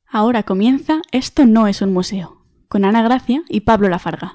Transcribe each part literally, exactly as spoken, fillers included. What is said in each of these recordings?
Ahora comienza Esto no es un museo, con Ana Gracia y Pablo Lafarga.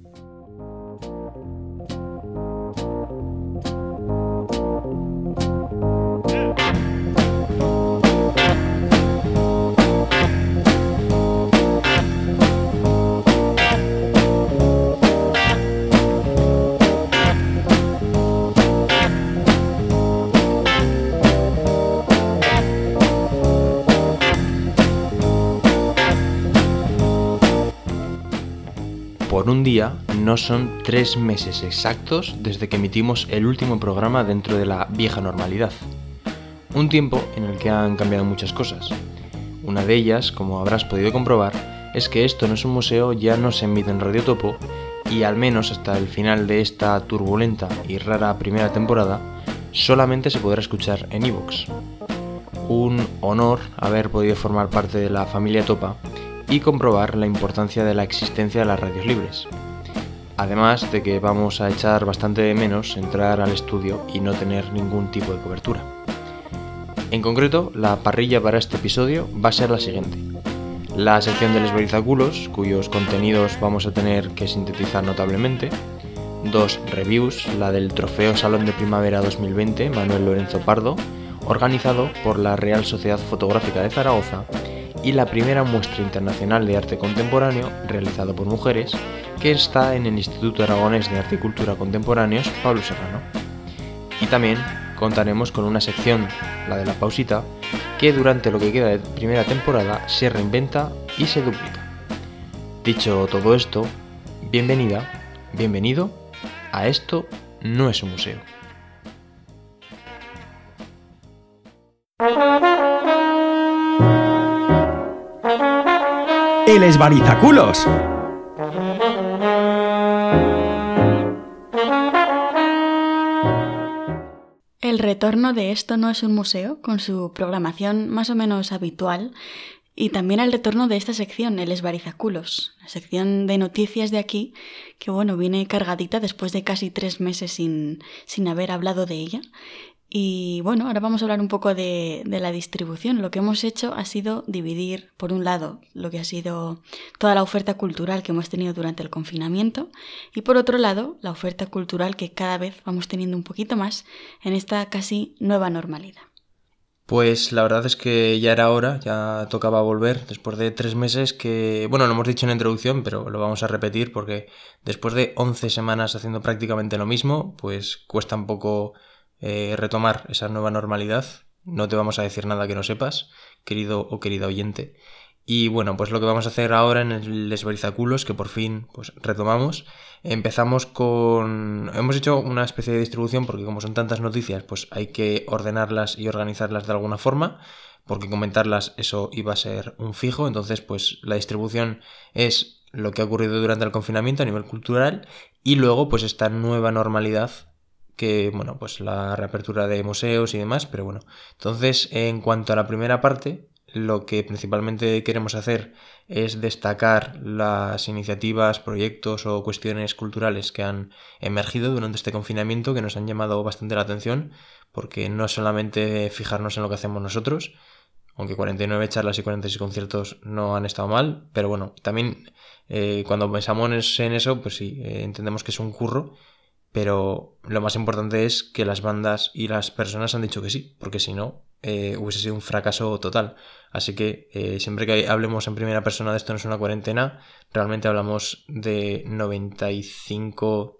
Por un día, no son tres meses exactos desde que emitimos el último programa dentro de la vieja normalidad. Un tiempo en el que han cambiado muchas cosas. Una de ellas, como habrás podido comprobar, es que Esto no es un museo ya no se emite en Radio Topo y al menos hasta el final de esta turbulenta y rara primera temporada, solamente se podrá escuchar en iVoox. Un honor haber podido formar parte de la familia Topa y comprobar la importancia de la existencia de las radios libres. Además de que vamos a echar bastante de menos entrar al estudio y no tener ningún tipo de cobertura. En concreto, la parrilla para este episodio va a ser la siguiente. La sección de Les Berizaculos, cuyos contenidos vamos a tener que sintetizar notablemente. Dos reviews, la del Trofeo Salón de Primavera dos mil veinte Manuel Lorenzo Pardo, organizado por la Real Sociedad Fotográfica de Zaragoza, y la primera muestra internacional de arte contemporáneo realizada por mujeres, que está en el Instituto Aragonés de Arte y Cultura Contemporáneos Pablo Serrano. Y también contaremos con una sección, la de la pausita, que durante lo que queda de primera temporada se reinventa y se duplica. Dicho todo esto, bienvenida, bienvenido a Esto no es un museo. ¡El Esbarizaculos! El retorno de Esto no es un museo, con su programación más o menos habitual, y también el retorno de esta sección, el Esbarizaculos, la sección de noticias de aquí, que bueno, viene cargadita después de casi tres meses sin, sin haber hablado de ella. Y bueno, ahora vamos a hablar un poco de, de la distribución. Lo que hemos hecho ha sido dividir, por un lado, lo que ha sido toda la oferta cultural que hemos tenido durante el confinamiento y por otro lado, la oferta cultural que cada vez vamos teniendo un poquito más en esta casi nueva normalidad. Pues la verdad es que ya era hora, ya tocaba volver después de tres meses que, bueno, lo hemos dicho en la introducción, pero lo vamos a repetir porque después de once semanas haciendo prácticamente lo mismo, pues cuesta un poco eh, retomar esa nueva normalidad. No te vamos a decir nada que no sepas, querido o querida oyente. Y bueno, pues lo que vamos a hacer ahora en el Les Berizaculos, que por fin pues retomamos, empezamos con... Hemos hecho una especie de distribución porque como son tantas noticias, pues hay que ordenarlas y organizarlas de alguna forma, porque comentarlas eso iba a ser un fijo, entonces pues la distribución es lo que ha ocurrido durante el confinamiento a nivel cultural y luego pues esta nueva normalidad que, bueno, pues la reapertura de museos y demás, pero bueno. Entonces, en cuanto a la primera parte, lo que principalmente queremos hacer es destacar las iniciativas, proyectos o cuestiones culturales que han emergido durante este confinamiento que nos han llamado bastante la atención, porque no es solamente fijarnos en lo que hacemos nosotros, aunque cuarenta y nueve charlas y cuarenta y seis conciertos no han estado mal, pero bueno, también eh, cuando pensamos en eso, pues sí, eh, entendemos que es un curro, pero lo más importante es que las bandas y las personas han dicho que sí, porque si no, eh, hubiese sido un fracaso total. Así que eh, siempre que hablemos en primera persona de Esto no es una cuarentena, realmente hablamos de noventa y cinco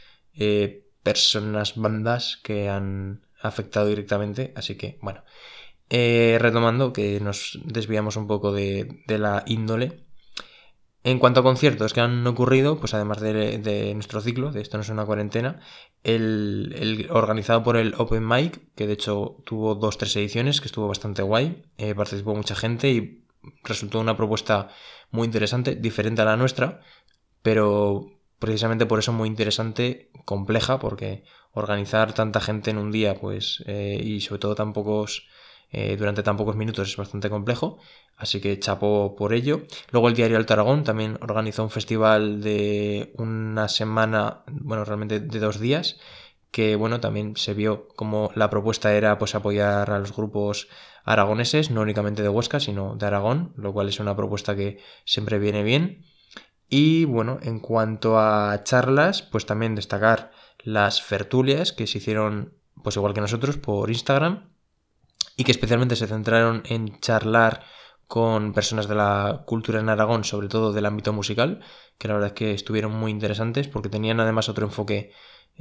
eh, personas, bandas que han afectado directamente. Así que, bueno, eh, retomando, que nos desviamos un poco de, de la índole. En cuanto a conciertos que han ocurrido, pues además de, de nuestro ciclo, de Esto no es una cuarentena, el, el organizado por el Open Mic, que de hecho tuvo dos, tres ediciones, que estuvo bastante guay, eh, participó mucha gente y resultó una propuesta muy interesante, diferente a la nuestra, pero precisamente por eso muy interesante, compleja, porque organizar tanta gente en un día, pues, eh, y sobre todo tan pocos... Eh, durante tan pocos minutos es bastante complejo, así que chapó por ello. Luego el Diario Alto Aragón también organizó un festival de una semana, bueno, realmente de dos días, que bueno, también se vio como la propuesta era pues apoyar a los grupos aragoneses, no únicamente de Huesca, sino de Aragón, lo cual es una propuesta que siempre viene bien. Y bueno, en cuanto a charlas, pues también destacar las fertulias que se hicieron, pues igual que nosotros, por Instagram, y que especialmente se centraron en charlar con personas de la cultura en Aragón, sobre todo del ámbito musical, que la verdad es que estuvieron muy interesantes porque tenían además otro enfoque,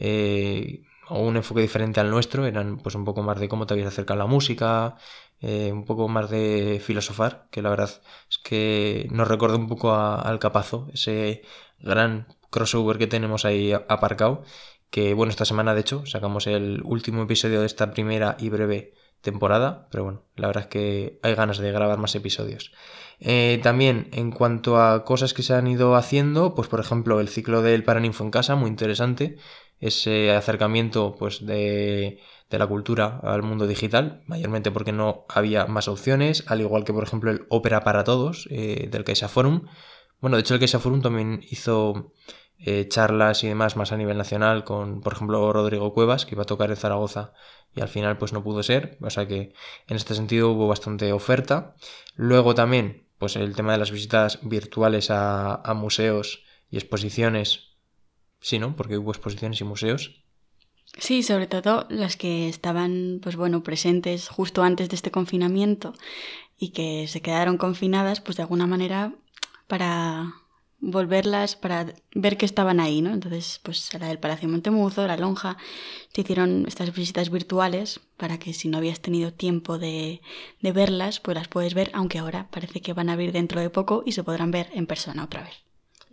eh, o un enfoque diferente al nuestro, eran pues un poco más de cómo te habías acercado a la música, eh, un poco más de filosofar, que la verdad es que nos recuerda un poco a, al Capazo, ese gran crossover que tenemos ahí aparcado, que bueno, esta semana de hecho sacamos el último episodio de esta primera y breve temporada, pero bueno, la verdad es que hay ganas de grabar más episodios. Eh, también en cuanto a cosas que se han ido haciendo, pues por ejemplo el ciclo del Paraninfo en casa, muy interesante, ese acercamiento pues de, de la cultura al mundo digital, mayormente porque no había más opciones, al igual que por ejemplo el Ópera para Todos, eh, del CaixaForum. Bueno, de hecho el CaixaForum también hizo eh, charlas y demás más a nivel nacional con, por ejemplo, Rodrigo Cuevas, que iba a tocar en Zaragoza y al final pues no pudo ser, o sea que en este sentido hubo bastante oferta. Luego también pues el tema de las visitas virtuales a, a museos y exposiciones, sí, ¿no? Porque hubo exposiciones y museos. Sí, sobre todo las que estaban, pues bueno, presentes justo antes de este confinamiento y que se quedaron confinadas, pues de alguna manera para volverlas, para ver que estaban ahí, ¿no? Entonces, pues la del Palacio Montemuzo, la Lonja, se hicieron estas visitas virtuales para que si no habías tenido tiempo de, de verlas, pues las puedes ver, aunque ahora parece que van a abrir dentro de poco y se podrán ver en persona otra vez.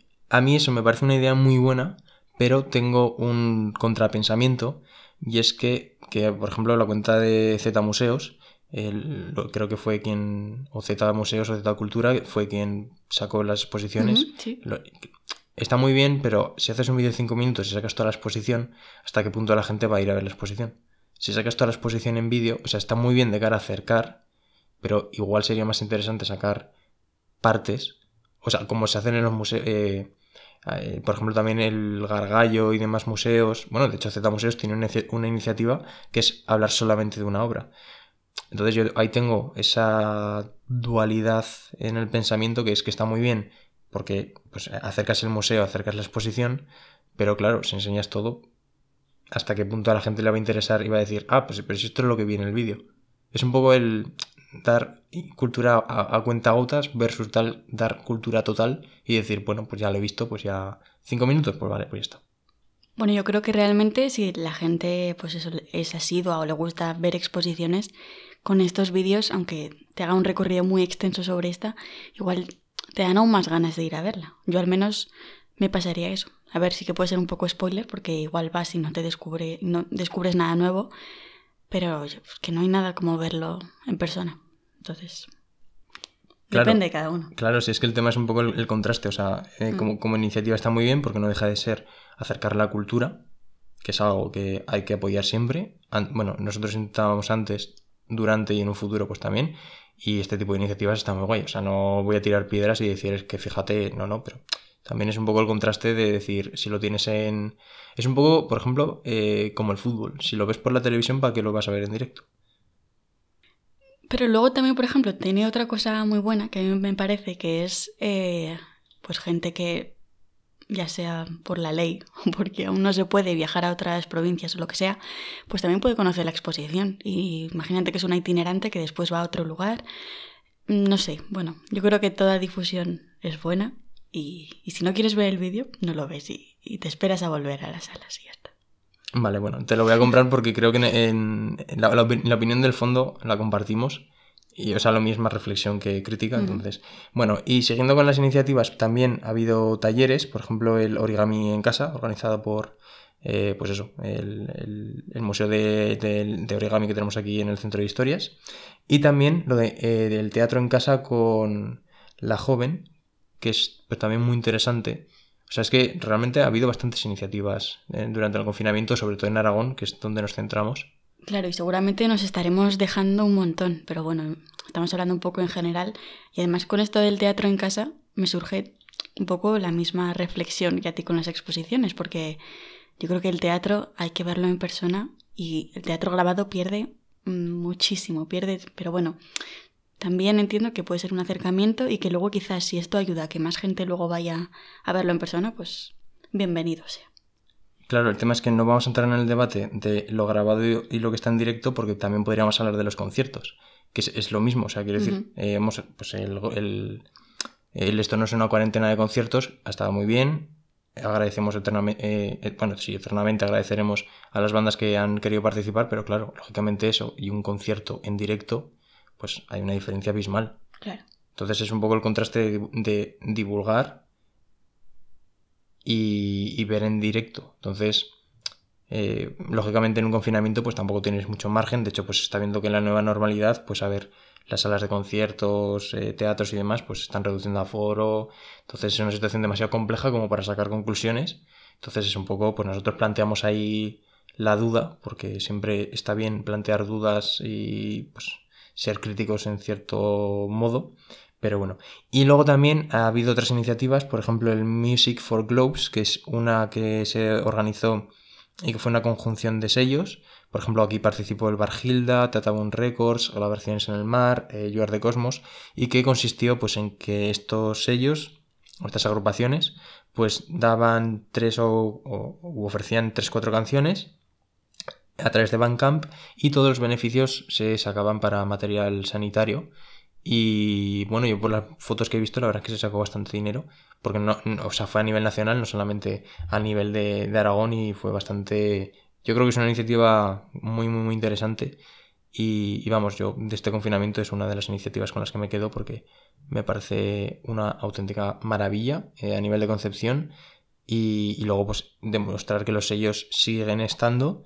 A mí eso me parece una idea muy buena, pero tengo un contrapensamiento, y es que, que por ejemplo, la cuenta de Z Museos, el, creo que fue quien, o Z Museos o Z Cultura, fue quien sacó las exposiciones. Uh-huh, sí. Lo, está muy bien, pero si haces un vídeo de cinco minutos y sacas toda la exposición, ¿hasta qué punto la gente va a ir a ver la exposición? Si sacas toda la exposición en vídeo, o sea, está muy bien de cara a acercar, pero igual sería más interesante sacar partes, o sea, como se hacen en los museos, eh, eh, por ejemplo también el Gargallo y demás museos, bueno, de hecho Z Museos tiene una, una iniciativa que es hablar solamente de una obra. Entonces yo ahí tengo esa dualidad en el pensamiento, que es que está muy bien porque pues acercas el museo, acercas la exposición, pero claro, si enseñas todo, ¿hasta qué punto a la gente le va a interesar y va a decir, ah, pues pero si esto es lo que viene en el vídeo? Es un poco el dar cultura a, a cuentagotas versus tal, dar cultura total y decir, bueno, pues ya lo he visto, pues ya cinco minutos, pues vale, pues ya está. Bueno, yo creo que realmente si la gente pues eso, es asidua o le gusta ver exposiciones, con estos vídeos, aunque te haga un recorrido muy extenso sobre esta, igual te dan aún más ganas de ir a verla. Yo al menos me pasaría eso. A ver, sí que puede ser un poco spoiler, porque igual vas y no te descubre, no descubres nada nuevo, pero que no hay nada como verlo en persona. Entonces, claro, depende de cada uno. Claro, si es que el tema es un poco el, el contraste, o sea, eh, mm. como, como iniciativa está muy bien porque no deja de ser acercar la cultura, que es algo que hay que apoyar siempre. An- bueno, nosotros intentábamos antes, durante y en un futuro pues también, y este tipo de iniciativas está muy guay, o sea, no voy a tirar piedras y decir es que fíjate, no, no, pero también es un poco el contraste de decir, si lo tienes en... Es un poco, por ejemplo, eh, como el fútbol, si lo ves por la televisión, ¿para qué lo vas a ver en directo? Pero luego también, por ejemplo, tiene otra cosa muy buena que a mí me parece que es eh, pues gente que, ya sea por la ley o porque aún no se puede viajar a otras provincias o lo que sea, pues también puede conocer la exposición. Y imagínate que es una itinerante que después va a otro lugar. No sé, bueno, yo creo que toda difusión es buena y, y si no quieres ver el vídeo, no lo ves y, y te esperas a volver a las salas y ya está. Vale, bueno, te lo voy a comprar porque creo que en, en, en, la, la, la opinión del fondo la compartimos. Y, o sea, lo mismo reflexión que crítica, uh-huh. Entonces... Bueno, y siguiendo con las iniciativas, también ha habido talleres, por ejemplo, el Origami en Casa, organizado por, eh, pues eso, el, el, el Museo de, de, de Origami que tenemos aquí en el Centro de Historias. Y también lo de, eh, del Teatro en Casa con La Joven, que es pues, también muy interesante. O sea, es que realmente ha habido bastantes iniciativas eh, durante el confinamiento, sobre todo en Aragón, que es donde nos centramos. Claro, y seguramente nos estaremos dejando un montón, pero bueno, estamos hablando un poco en general y además con esto del teatro en casa me surge un poco la misma reflexión que a ti con las exposiciones, porque Yo creo que el teatro hay que verlo en persona y el teatro grabado pierde muchísimo, pierde, pero bueno, también entiendo que puede ser un acercamiento y que luego quizás si esto ayuda a que más gente luego vaya a verlo en persona, pues bienvenido sea. Claro, el tema es que no vamos a entrar en el debate de lo grabado y lo que está en directo, porque también podríamos hablar de los conciertos, que es, es lo mismo. O sea, quiero decir, uh-huh. eh, hemos, pues el, el, el Esto no es una cuarentena de conciertos, ha estado muy bien. Agradecemos eternamente, eh, bueno, sí, eternamente agradeceremos a las bandas que han querido participar, pero claro, lógicamente eso y un concierto en directo, pues hay una diferencia abismal. Claro. Entonces es un poco el contraste de, de divulgar y, y ver en directo. Entonces, eh, lógicamente en un confinamiento pues tampoco tienes mucho margen. De hecho, pues se está viendo que en la nueva normalidad, pues a ver, las salas de conciertos, eh, teatros y demás, pues están reduciendo aforo. Entonces es una situación demasiado compleja como para sacar conclusiones. Entonces es un poco, pues nosotros planteamos ahí la duda, porque siempre está bien plantear dudas y pues ser críticos en cierto modo. Pero bueno, y luego también ha habido otras iniciativas, por ejemplo el Music for Globes, que es una que se organizó y que fue una conjunción de sellos. Por ejemplo, aquí participó el Bar Gilda, Tatabun Records, Grabaciones en el Mar, eh, You Are the Cosmos, y que consistió pues en que estos sellos, estas agrupaciones, pues daban tres o, o, o ofrecían tres cuatro canciones a través de Bandcamp y todos los beneficios se sacaban para material sanitario. Y bueno, yo por las fotos que he visto la verdad es que se sacó bastante dinero, porque no, no o sea, fue a nivel nacional, no solamente a nivel de, de Aragón, y fue bastante, yo creo que es una iniciativa muy muy muy interesante y, y vamos, yo de este confinamiento es una de las iniciativas con las que me quedo porque me parece una auténtica maravilla eh, a nivel de concepción y, y luego pues demostrar que los sellos siguen estando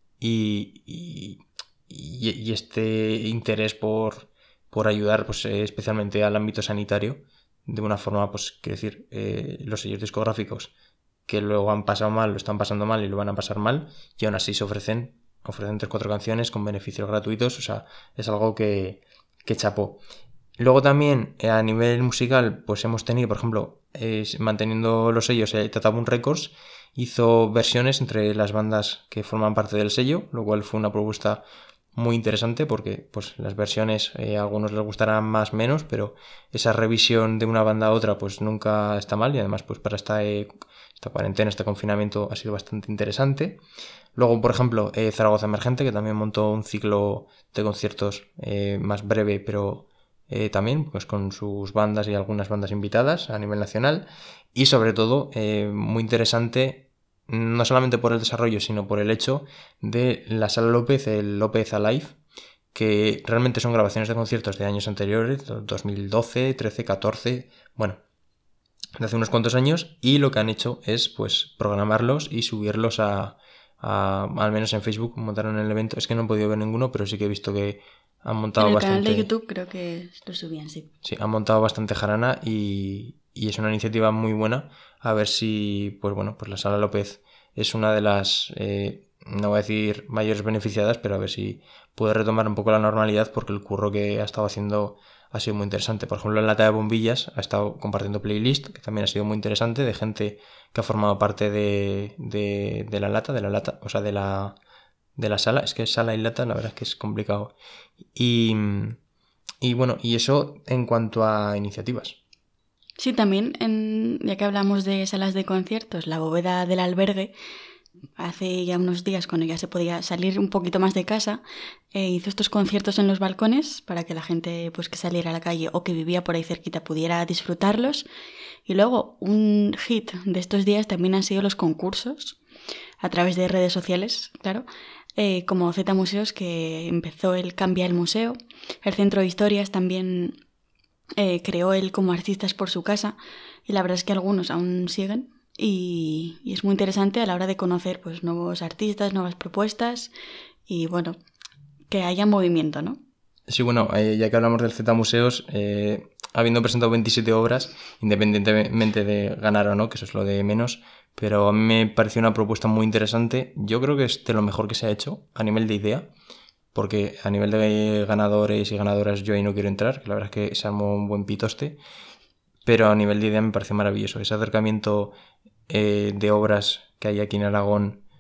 y, y, y, y este interés por por ayudar pues eh, especialmente al ámbito sanitario de una forma, pues quiero decir, eh, los sellos discográficos que luego han pasado mal, lo están pasando mal y lo van a pasar mal, y aún así se ofrecen ofrecen tres cuatro canciones con beneficios gratuitos, o sea, es algo que, que chapó. Luego también eh, a nivel musical pues hemos tenido, por ejemplo, eh, manteniendo los sellos, eh, Tatabun Records hizo versiones entre las bandas que forman parte del sello, lo cual fue una propuesta muy interesante porque pues las versiones eh, a algunos les gustarán más o menos, pero esa revisión de una banda a otra pues nunca está mal, y además pues para esta, eh, esta cuarentena, este confinamiento ha sido bastante interesante. Luego, por ejemplo, eh, Zaragoza Emergente, que también montó un ciclo de conciertos eh, más breve, pero eh, también pues con sus bandas y algunas bandas invitadas a nivel nacional, y sobre todo eh, muy interesante, no solamente por el desarrollo, sino por el hecho de la Sala López, el López Alive, que realmente son grabaciones de conciertos de años anteriores, dos mil doce, trece, catorce, bueno, de hace unos cuantos años, y lo que han hecho es pues programarlos y subirlos a, a al menos en Facebook montaron el evento. Es que no he podido ver ninguno, pero sí que he visto que han montado en el bastante... canal de YouTube creo que lo subían, sí. Sí, han montado bastante jarana y, y es una iniciativa muy buena. A ver si, pues bueno, pues la Sala López es una de las, eh, no voy a decir mayores beneficiadas, pero a ver si puede retomar un poco la normalidad, porque el curro que ha estado haciendo ha sido muy interesante. Por ejemplo, en Lata de Bombillas ha estado compartiendo playlist, que también ha sido muy interesante, de gente que ha formado parte de, de, de la lata, de la lata, o sea, de la, de la sala. Es que sala y lata, la verdad es que es complicado. Y, y bueno, y eso en cuanto a iniciativas. Sí, también, en, ya que hablamos de salas de conciertos, la bóveda del albergue, hace ya unos días cuando ya se podía salir un poquito más de casa, eh, hizo estos conciertos en los balcones para que la gente pues que saliera a la calle o que vivía por ahí cerquita pudiera disfrutarlos. Y luego un hit de estos días también han sido los concursos a través de redes sociales, claro, eh, como Z Museos, que empezó el Cambia el Museo, el Centro de Historias también eh, creó él como Artistas por su casa, y la verdad es que algunos aún siguen. Y, y es muy interesante a la hora de conocer pues nuevos artistas, nuevas propuestas y bueno, que haya movimiento, ¿no? Sí, bueno, eh, ya que hablamos del Z Museos, eh, habiendo presentado veintisiete obras, independientemente de ganar o no, que eso es lo de menos, pero a mí me pareció una propuesta muy interesante. Yo creo que es de lo mejor que se ha hecho a nivel de idea, porque a nivel de ganadores y ganadoras yo ahí no quiero entrar, que la verdad es que se armó un buen pitoste, pero a nivel de idea me parece maravilloso ese acercamiento eh, de obras que hay aquí en Aragón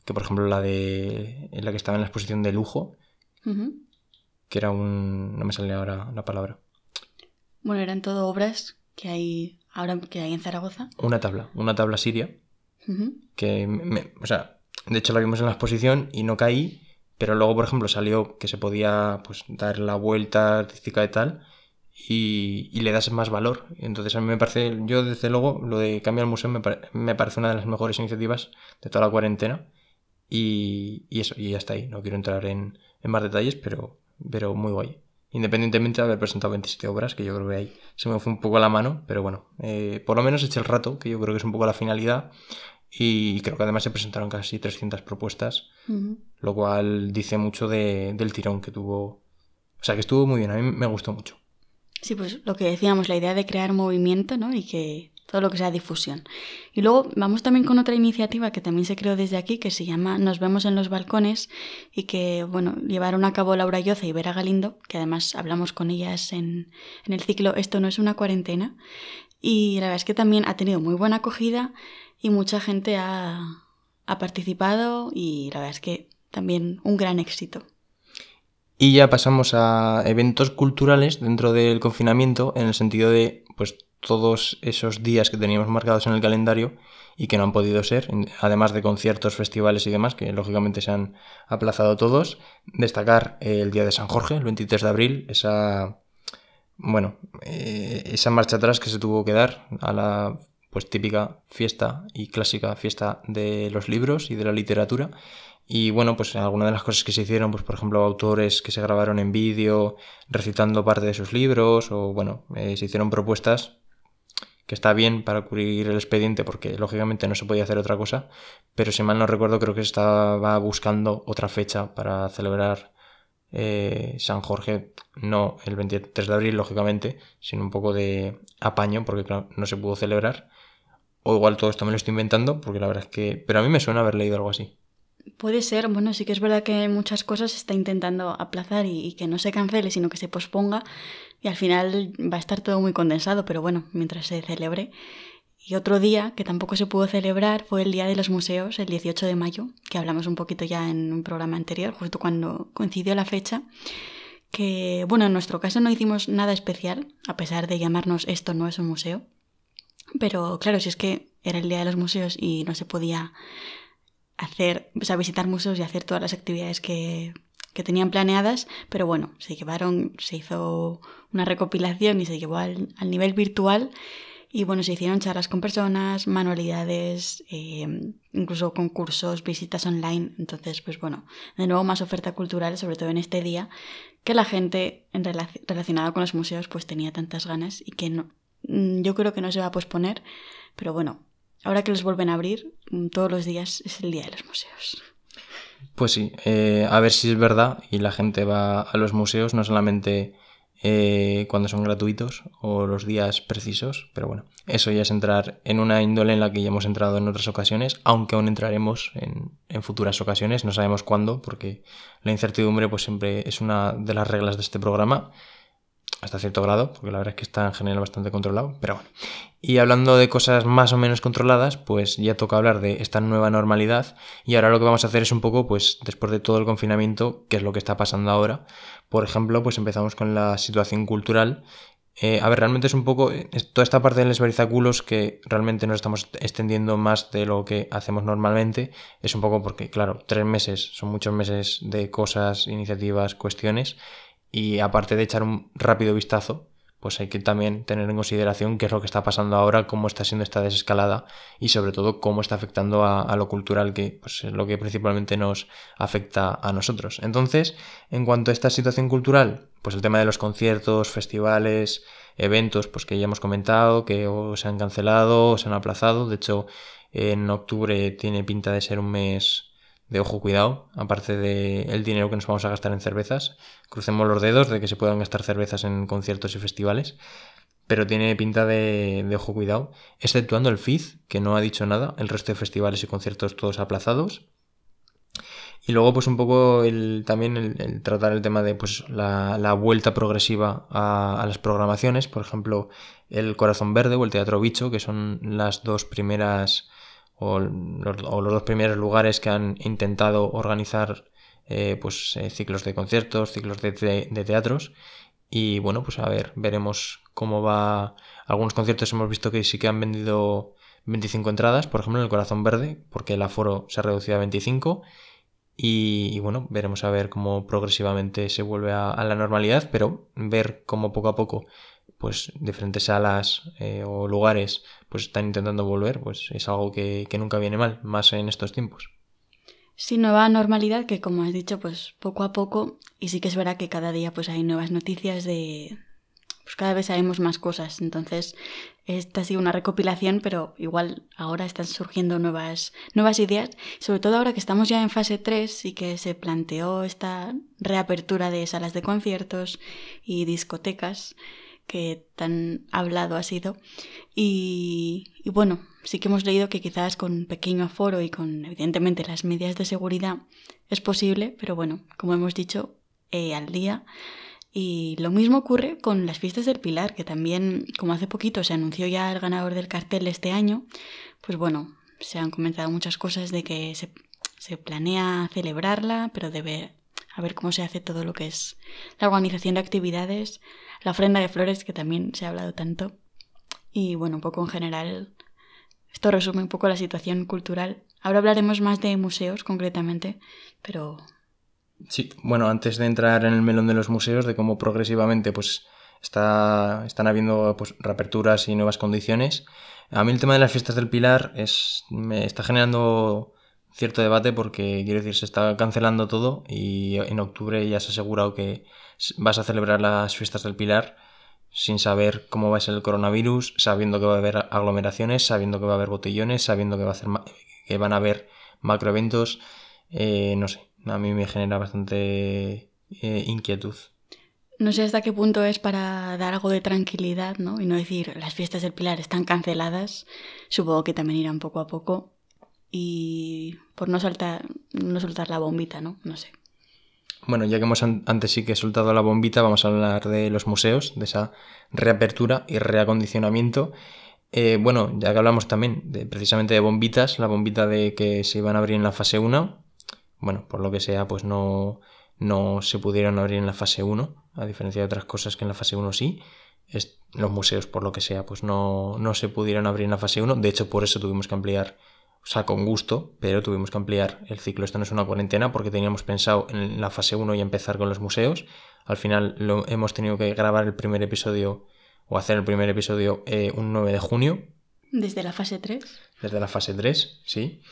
que por ejemplo la de en la que estaba en la exposición de lujo, Uh-huh. que era un... no me sale ahora la palabra. Bueno, eran todo obras que hay ahora que hay en Zaragoza. Una tabla, una tabla siria, Uh-huh. que, me, o sea, de hecho la vimos en la exposición y no caí, pero luego, por ejemplo, salió que se podía pues dar la vuelta artística y tal, y, y le das más valor. Entonces a mí me parece, yo desde luego, lo de cambiar el museo me, pare, me parece una de las mejores iniciativas de toda la cuarentena, y, y eso, y hasta ahí. No quiero entrar en, en más detalles, pero, pero muy guay. Independientemente de haber presentado veintisiete obras, que yo creo que ahí se me fue un poco la mano, pero bueno, eh, por lo menos eché el rato, que yo creo que es un poco la finalidad, y creo que además se presentaron casi trescientas propuestas, uh-huh. Lo cual dice mucho de, del tirón que tuvo, o sea, que estuvo muy bien, a mí me gustó mucho. Sí, pues lo que decíamos, la idea de crear movimiento, ¿no? Y que todo lo que sea difusión. Y luego vamos también con otra iniciativa que también se creó desde aquí, que se llama Nos vemos en los balcones, y que, bueno, llevaron a cabo Laura Lloza y Vera Galindo, que además hablamos con ellas en, en el ciclo Esto no es una cuarentena, y la verdad es que también ha tenido muy buena acogida y mucha gente ha, ha participado, y la verdad es que también un gran éxito. Y ya pasamos a eventos culturales dentro del confinamiento, en el sentido de pues todos esos días que teníamos marcados en el calendario y que no han podido ser, además de conciertos, festivales y demás, que lógicamente se han aplazado todos. Destacar el Día de San Jorge, el veintitrés de abril, esa, bueno, eh, esa marcha atrás que se tuvo que dar a la pues típica fiesta y clásica fiesta de los libros y de la literatura. Y bueno, pues algunas de las cosas que se hicieron, pues por ejemplo, autores que se grabaron en vídeo recitando parte de sus libros, o bueno, eh, se hicieron propuestas, que está bien para cubrir el expediente porque lógicamente no se podía hacer otra cosa, pero si mal no recuerdo creo que se estaba buscando otra fecha para celebrar eh, San Jorge, no el veintitrés de abril lógicamente, sino un poco de apaño porque claro, no se pudo celebrar, o igual todo esto me lo estoy inventando porque la verdad es que, pero a mí me suena haber leído algo así. Puede ser, bueno, sí que es verdad que muchas cosas se está intentando aplazar y, y que no se cancele, sino que se posponga, y al final va a estar todo muy condensado, pero bueno, mientras se celebre. Y otro día que tampoco se pudo celebrar fue el Día de los Museos, el dieciocho de mayo, que hablamos un poquito ya en un programa anterior, justo cuando coincidió la fecha, que bueno, en nuestro caso no hicimos nada especial, a pesar de llamarnos Esto no es un museo, pero claro, si es que era el Día de los Museos y no se podía hacer, o sea, visitar museos y hacer todas las actividades que, que tenían planeadas, pero bueno, se llevaron, se hizo una recopilación y se llevó al, al nivel virtual, y bueno, se hicieron charlas con personas, manualidades, eh, incluso concursos, visitas online. Entonces, pues bueno, de nuevo más oferta cultural, sobre todo en este día, que la gente en relac- relacionada con los museos pues tenía tantas ganas, y que no, yo creo que no se va a posponer, pero bueno, ahora que los vuelven a abrir, todos los días es el Día de los Museos. Pues sí, eh, a ver si es verdad y la gente va a los museos, no solamente eh, cuando son gratuitos o los días precisos, pero bueno, eso ya es entrar en una índole en la que ya hemos entrado en otras ocasiones, aunque aún entraremos en, en futuras ocasiones, no sabemos cuándo, porque la incertidumbre pues siempre es una de las reglas de este programa, hasta cierto grado, porque la verdad es que está en general bastante controlado, pero bueno. Y hablando de cosas más o menos controladas, pues ya toca hablar de esta nueva normalidad, y ahora lo que vamos a hacer es un poco, pues después de todo el confinamiento, qué es lo que está pasando ahora. Por ejemplo, pues empezamos con la situación cultural. Eh, a ver, realmente es un poco es toda esta parte de los barizaculos que realmente nos estamos extendiendo más de lo que hacemos normalmente. Es un poco porque, claro, tres meses son muchos meses de cosas, iniciativas, cuestiones. Y aparte de echar un rápido vistazo, pues hay que también tener en consideración qué es lo que está pasando ahora, cómo está siendo esta desescalada y sobre todo cómo está afectando a, a lo cultural, que pues, es lo que principalmente nos afecta a nosotros. Entonces, en cuanto a esta situación cultural, pues el tema de los conciertos, festivales, eventos, pues que ya hemos comentado, que o se han cancelado o se han aplazado. De hecho, en octubre tiene pinta de ser un mes de ojo cuidado, aparte del dinero que nos vamos a gastar en cervezas. Crucemos los dedos de que se puedan gastar cervezas en conciertos y festivales, pero tiene pinta de, de ojo cuidado, exceptuando el F I Z, que no ha dicho nada, el resto de festivales y conciertos todos aplazados. Y luego pues un poco el, también el, el tratar el tema de pues la, la vuelta progresiva a, a las programaciones, por ejemplo el Corazón Verde o el Teatro Bicho, que son las dos primeras o los, o los dos primeros lugares que han intentado organizar eh, pues eh, ciclos de conciertos, ciclos de, te- de teatros. Y bueno, pues a ver, veremos cómo va. Algunos conciertos hemos visto que sí que han vendido veinticinco entradas, por ejemplo en el Corazón Verde, porque el aforo se ha reducido a veinticinco. Y, y bueno, veremos a ver cómo progresivamente se vuelve a, a la normalidad, pero ver cómo poco a poco pues diferentes salas eh, o lugares pues están intentando volver, pues es algo que, que nunca viene mal, más en estos tiempos. Sí, nueva normalidad que, como has dicho, pues poco a poco, y sí que es verdad que cada día pues hay nuevas noticias de... Pues cada vez sabemos más cosas, entonces esta ha sido una recopilación, pero igual ahora están surgiendo nuevas, nuevas ideas, sobre todo ahora que estamos ya en fase tres y que se planteó esta reapertura de salas de conciertos y discotecas que tan hablado ha sido. Y, y bueno, sí que hemos leído que quizás con pequeño aforo y con evidentemente las medidas de seguridad es posible, pero bueno, como hemos dicho, eh, al día. Y lo mismo ocurre con las fiestas del Pilar, que también, como hace poquito se anunció ya el ganador del cartel este año, pues bueno, se han comentado muchas cosas de que se, se planea celebrarla, pero debe a ver cómo se hace todo lo que es la organización de actividades, la ofrenda de flores, que también se ha hablado tanto. Y bueno, un poco en general, esto resume un poco la situación cultural. Ahora hablaremos más de museos concretamente, pero... Sí, bueno, antes de entrar en el melón de los museos, de cómo progresivamente pues está, están habiendo pues reaperturas y nuevas condiciones, a mí el tema de las fiestas del Pilar es, me está generando cierto debate porque, quiero decir, se está cancelando todo y en octubre ya se ha asegurado que vas a celebrar las fiestas del Pilar sin saber cómo va a ser el coronavirus, sabiendo que va a haber aglomeraciones, sabiendo que va a haber botellones, sabiendo que, va a hacer ma- que van a haber macroeventos, eh, no sé. A mí me genera bastante eh, inquietud. No sé hasta qué punto es para dar algo de tranquilidad, ¿no? Y no decir, las fiestas del Pilar están canceladas. Supongo que también irán poco a poco. Y por no soltar, no soltar la bombita, ¿no? No sé. Bueno, ya que hemos an- antes sí que he soltado la bombita, vamos a hablar de los museos, de esa reapertura y reacondicionamiento. Eh, bueno, ya que hablamos también de, precisamente de bombitas, la bombita de que se iban a abrir en la fase uno, bueno, por lo que sea, pues no, no se pudieron abrir en la fase uno, a diferencia de otras cosas que en la fase uno sí. Es, los museos, por lo que sea, pues no, no se pudieron abrir en la fase uno. De hecho, por eso tuvimos que ampliar, o sea, con gusto, pero tuvimos que ampliar el ciclo. Esto no es una cuarentena porque teníamos pensado en la fase uno y empezar con los museos. Al final lo, hemos tenido que grabar el primer episodio o hacer el primer episodio eh, un nueve de junio. ¿Desde la fase tres? Desde la fase tres, sí.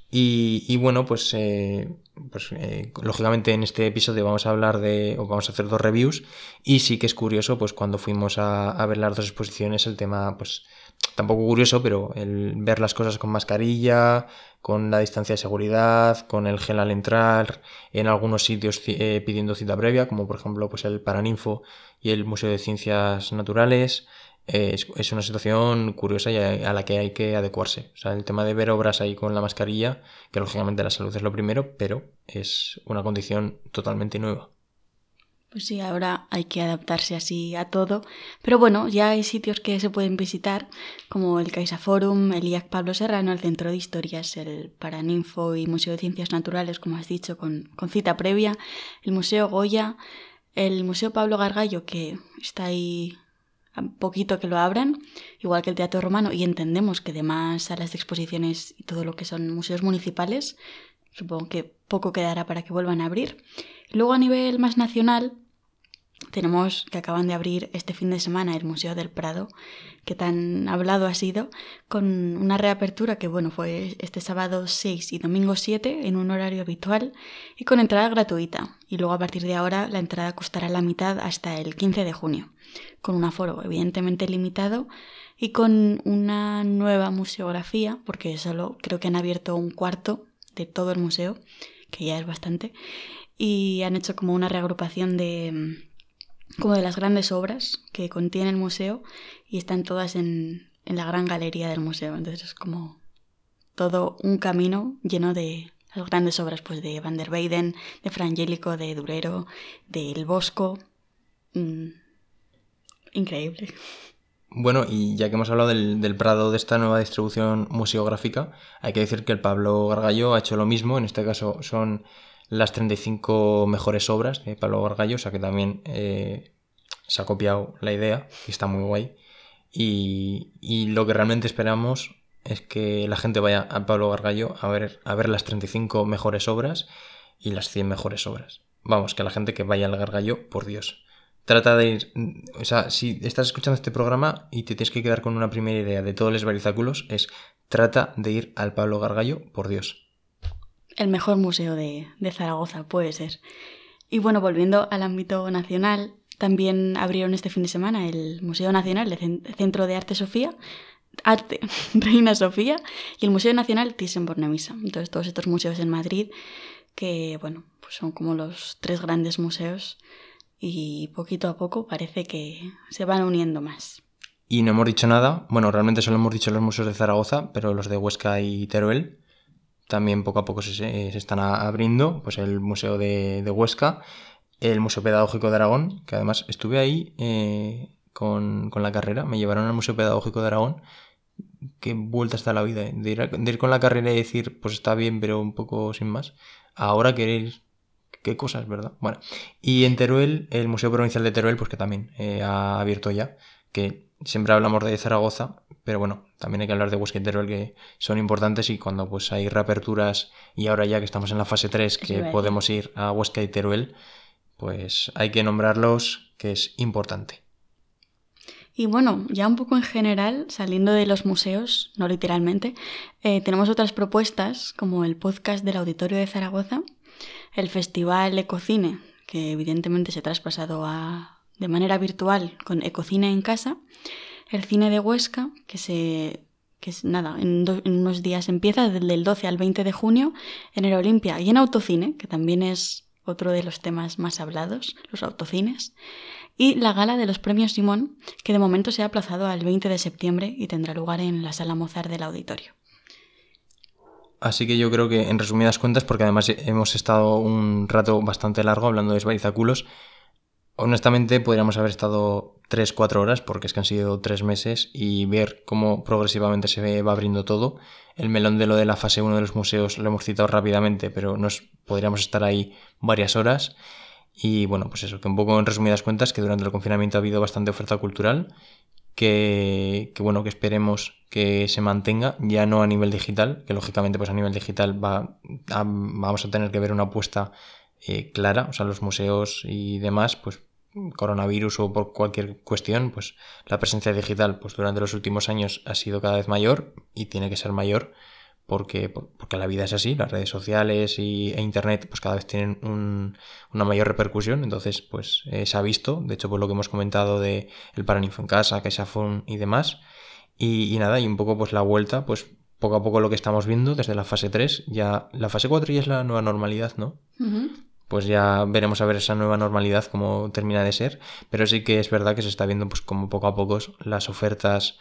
Y, y bueno, pues, eh, pues eh, lógicamente en este episodio vamos a hablar de, o vamos a hacer dos reviews, y sí que es curioso, pues cuando fuimos a, a ver las dos exposiciones, el tema, pues tampoco curioso, pero el ver las cosas con mascarilla, con la distancia de seguridad, con el gel al entrar, en algunos sitios eh, pidiendo cita previa, como por ejemplo pues el Paraninfo y el Museo de Ciencias Naturales. Es, es una situación curiosa y a, a la que hay que adecuarse. O sea, el tema de ver obras ahí con la mascarilla, que lógicamente la salud es lo primero, pero es una condición totalmente nueva. Pues sí, ahora hay que adaptarse así a todo. Pero bueno, ya hay sitios que se pueden visitar, como el CaixaForum, el I A C Pablo Serrano, el Centro de Historias, el Paraninfo y Museo de Ciencias Naturales, como has dicho, con, con cita previa, el Museo Goya, el Museo Pablo Gargallo, que está ahí a poquito que lo abran, igual que el Teatro Romano, y entendemos que además salas de exposiciones y todo lo que son museos municipales, supongo que poco quedará para que vuelvan a abrir. Y luego a nivel más nacional tenemos que acaban de abrir este fin de semana el Museo del Prado, que tan hablado ha sido, con una reapertura que bueno fue este sábado seis y domingo siete en un horario habitual y con entrada gratuita. Y luego a partir de ahora la entrada costará la mitad hasta el quince de junio, con un aforo evidentemente limitado y con una nueva museografía, porque solo creo que han abierto un cuarto de todo el museo, que ya es bastante, y han hecho como una reagrupación de... como de las grandes obras que contiene el museo y están todas en, en la gran galería del museo. Entonces es como todo un camino lleno de las grandes obras pues de Van der Weyden, de Fra Angelico, de Durero, de El Bosco. Mm, increíble. Bueno, y ya que hemos hablado del, del Prado de esta nueva distribución museográfica, hay que decir que el Pablo Gargallo ha hecho lo mismo. En este caso son las treinta y cinco mejores obras de Pablo Gargallo, o sea que también eh, se ha copiado la idea, que está muy guay. Y, y lo que realmente esperamos es que la gente vaya a Pablo Gargallo a ver, a ver las treinta y cinco mejores obras y las cien mejores obras. Vamos, que la gente que vaya al Gargallo, por Dios. Trata de ir... O sea, si estás escuchando este programa y te tienes que quedar con una primera idea de todos los barizáculos, es trata de ir al Pablo Gargallo, por Dios. El mejor museo de, de Zaragoza, puede ser. Y bueno, volviendo al ámbito nacional, también abrieron este fin de semana el Museo Nacional de Centro de Arte Sofía, Arte Reina Sofía, y el Museo Nacional Thyssen-Bornemisza. Entonces, todos estos museos en Madrid, que bueno, pues son como los tres grandes museos, y poquito a poco parece que se van uniendo más. Y no hemos dicho nada, bueno, realmente solo hemos dicho los museos de Zaragoza, pero los de Huesca y Teruel también poco a poco se, se están abriendo, pues el Museo de, de Huesca, el Museo Pedagógico de Aragón, que además estuve ahí eh, con, con la carrera, me llevaron al Museo Pedagógico de Aragón. Qué vuelta está la vida, ¿eh? de, ir a, de ir con la carrera y decir, pues está bien, pero un poco sin más. Ahora queréis... Qué cosas, ¿verdad? Bueno, y en Teruel, el Museo Provincial de Teruel, pues que también eh, ha abierto ya, que siempre hablamos de Zaragoza, pero bueno, también hay que hablar de Huesca y Teruel, que son importantes, y cuando pues hay reaperturas, y ahora ya que estamos en la fase tres, que podemos ir a Huesca y Teruel, pues hay que nombrarlos, que es importante. Y bueno, ya un poco en general, saliendo de los museos, no literalmente, eh, tenemos otras propuestas, como el podcast del Auditorio de Zaragoza, el Festival Ecocine, que evidentemente se ha traspasado a, de manera virtual con Ecocine en casa, el Cine de Huesca, que se que es nada, en, do, en unos días empieza, del doce al veinte de junio, en el Olimpia, y en Autocine, que también es otro de los temas más hablados, los autocines, y la gala de los premios Simón, que de momento se ha aplazado al veinte de septiembre y tendrá lugar en la Sala Mozart del Auditorio. Así que yo creo que, en resumidas cuentas, porque además hemos estado un rato bastante largo hablando de esbarizáculos, honestamente podríamos haber estado tres cuatro horas, porque es que han sido tres meses, y ver cómo progresivamente se va abriendo todo. El melón de lo de la fase uno de los museos lo hemos citado rápidamente, pero nos podríamos estar ahí varias horas. Y bueno, pues eso, que un poco en resumidas cuentas, que durante el confinamiento ha habido bastante oferta cultural, que, que bueno, que esperemos que se mantenga, ya no a nivel digital, que lógicamente pues a nivel digital va a, vamos a tener que ver una apuesta eh, clara, o sea, los museos y demás, pues coronavirus o por cualquier cuestión, pues la presencia digital pues durante los últimos años ha sido cada vez mayor y tiene que ser mayor, porque, porque la vida es así, las redes sociales y, e internet pues cada vez tienen un, una mayor repercusión, entonces pues eh, se ha visto, de hecho por lo que hemos comentado de el Paraninfo en casa, CaixaForum y demás, y, y nada, y un poco pues la vuelta, pues poco a poco lo que estamos viendo desde la fase tres, ya la fase cuatro ya es la nueva normalidad, ¿no? Uh-huh. Pues ya veremos a ver esa nueva normalidad cómo termina de ser, pero sí que es verdad que se está viendo pues como poco a poco las ofertas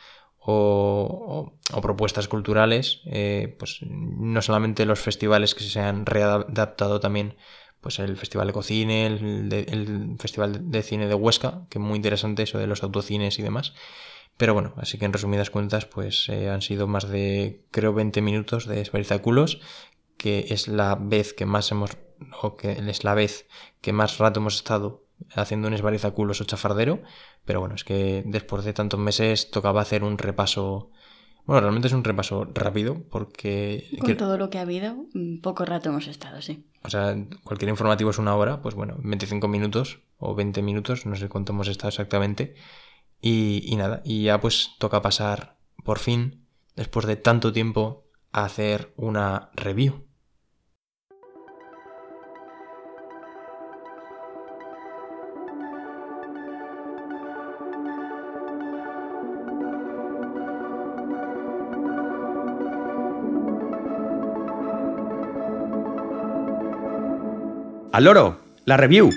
O, o, o propuestas culturales, eh, pues no solamente los festivales que se han readaptado también, pues el Festival Ecocine, el, de, el Festival de Cine de Huesca, que es muy interesante eso de los autocines y demás, pero bueno, así que en resumidas cuentas pues eh, han sido más de creo veinte minutos de esbarizáculos, que es la vez que más hemos, o que es la vez que más rato hemos estado haciendo un esbarizáculos o chafardero, pero bueno, es que después de tantos meses tocaba hacer un repaso. Bueno, realmente es un repaso rápido porque... Con que... todo lo que ha habido, poco rato hemos estado, sí. O sea, cualquier informativo es una hora, pues bueno, veinticinco minutos o veinte minutos, no sé cuánto hemos estado exactamente. Y, y nada, y ya pues toca pasar por fin, después de tanto tiempo, a hacer una review. ¡Al loro! ¡La review!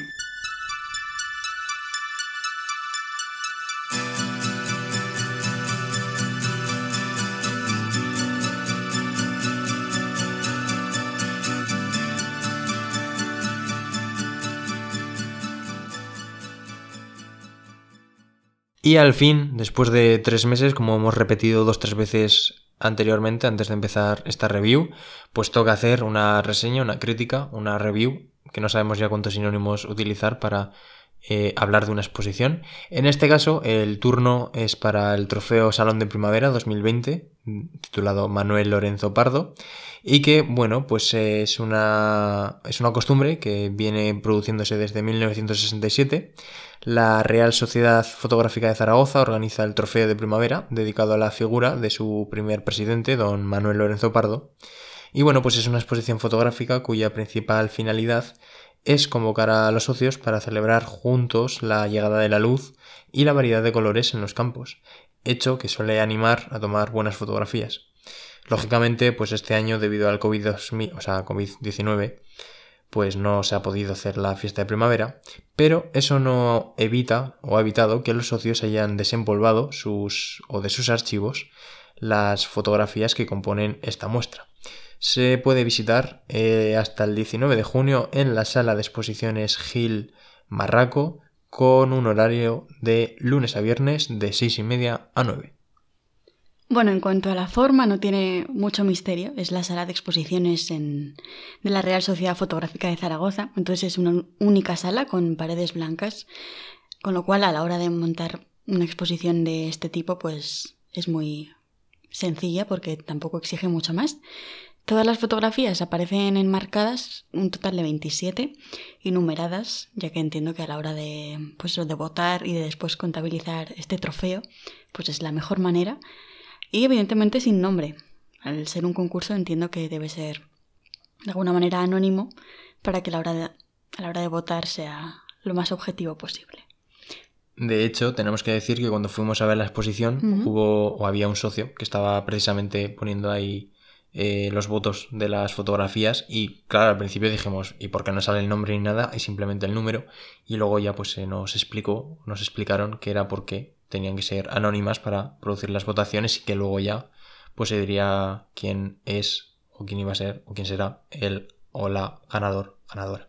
Y Y al fin, después de tres meses, como hemos repetido dos o tres veces anteriormente, antes de empezar esta review, pues toca hacer una reseña, una crítica, una review, que no sabemos ya cuántos sinónimos utilizar para eh, hablar de una exposición. En este caso, el turno es para el Trofeo Salón de Primavera dos mil veinte, titulado Manuel Lorenzo Pardo, y que, bueno, pues es una, es una costumbre que viene produciéndose desde mil novecientos sesenta y siete. La Real Sociedad Fotográfica de Zaragoza organiza el Trofeo de Primavera, dedicado a la figura de su primer presidente, don Manuel Lorenzo Pardo. Y bueno, pues es una exposición fotográfica cuya principal finalidad es convocar a los socios para celebrar juntos la llegada de la luz y la variedad de colores en los campos, hecho que suele animar a tomar buenas fotografías. Lógicamente, pues este año, debido al COVID diecinueve, pues no se ha podido hacer la fiesta de primavera, pero eso no evita o ha evitado que los socios hayan desempolvado sus o de sus archivos las fotografías que componen esta muestra. Se puede visitar eh, hasta el diecinueve de junio en la sala de exposiciones Gil Marraco, con un horario de lunes a viernes de seis y media a nueve. Bueno, en cuanto a la forma, no tiene mucho misterio. Es la sala de exposiciones en, de la Real Sociedad Fotográfica de Zaragoza. Entonces es una única sala con paredes blancas, con lo cual a la hora de montar una exposición de este tipo, pues es muy sencilla porque tampoco exige mucho más. Todas las fotografías aparecen enmarcadas, un total de veintisiete, y numeradas, ya que entiendo que a la hora de, pues, de votar y de después contabilizar este trofeo, pues es la mejor manera. Y evidentemente sin nombre. Al ser un concurso entiendo que debe ser de alguna manera anónimo para que a la hora de, a la hora de votar sea lo más objetivo posible. De hecho, tenemos que decir que cuando fuimos a ver la exposición uh-huh. hubo o había un socio que estaba precisamente poniendo ahí eh, los votos de las fotografías y claro, al principio dijimos ¿y por qué no sale el nombre ni nada? Y simplemente el número, y luego ya pues se nos explicó, nos explicaron que era porque tenían que ser anónimas para producir las votaciones y que luego ya pues se diría quién es o quién iba a ser o quién será el o la ganador, ganadora.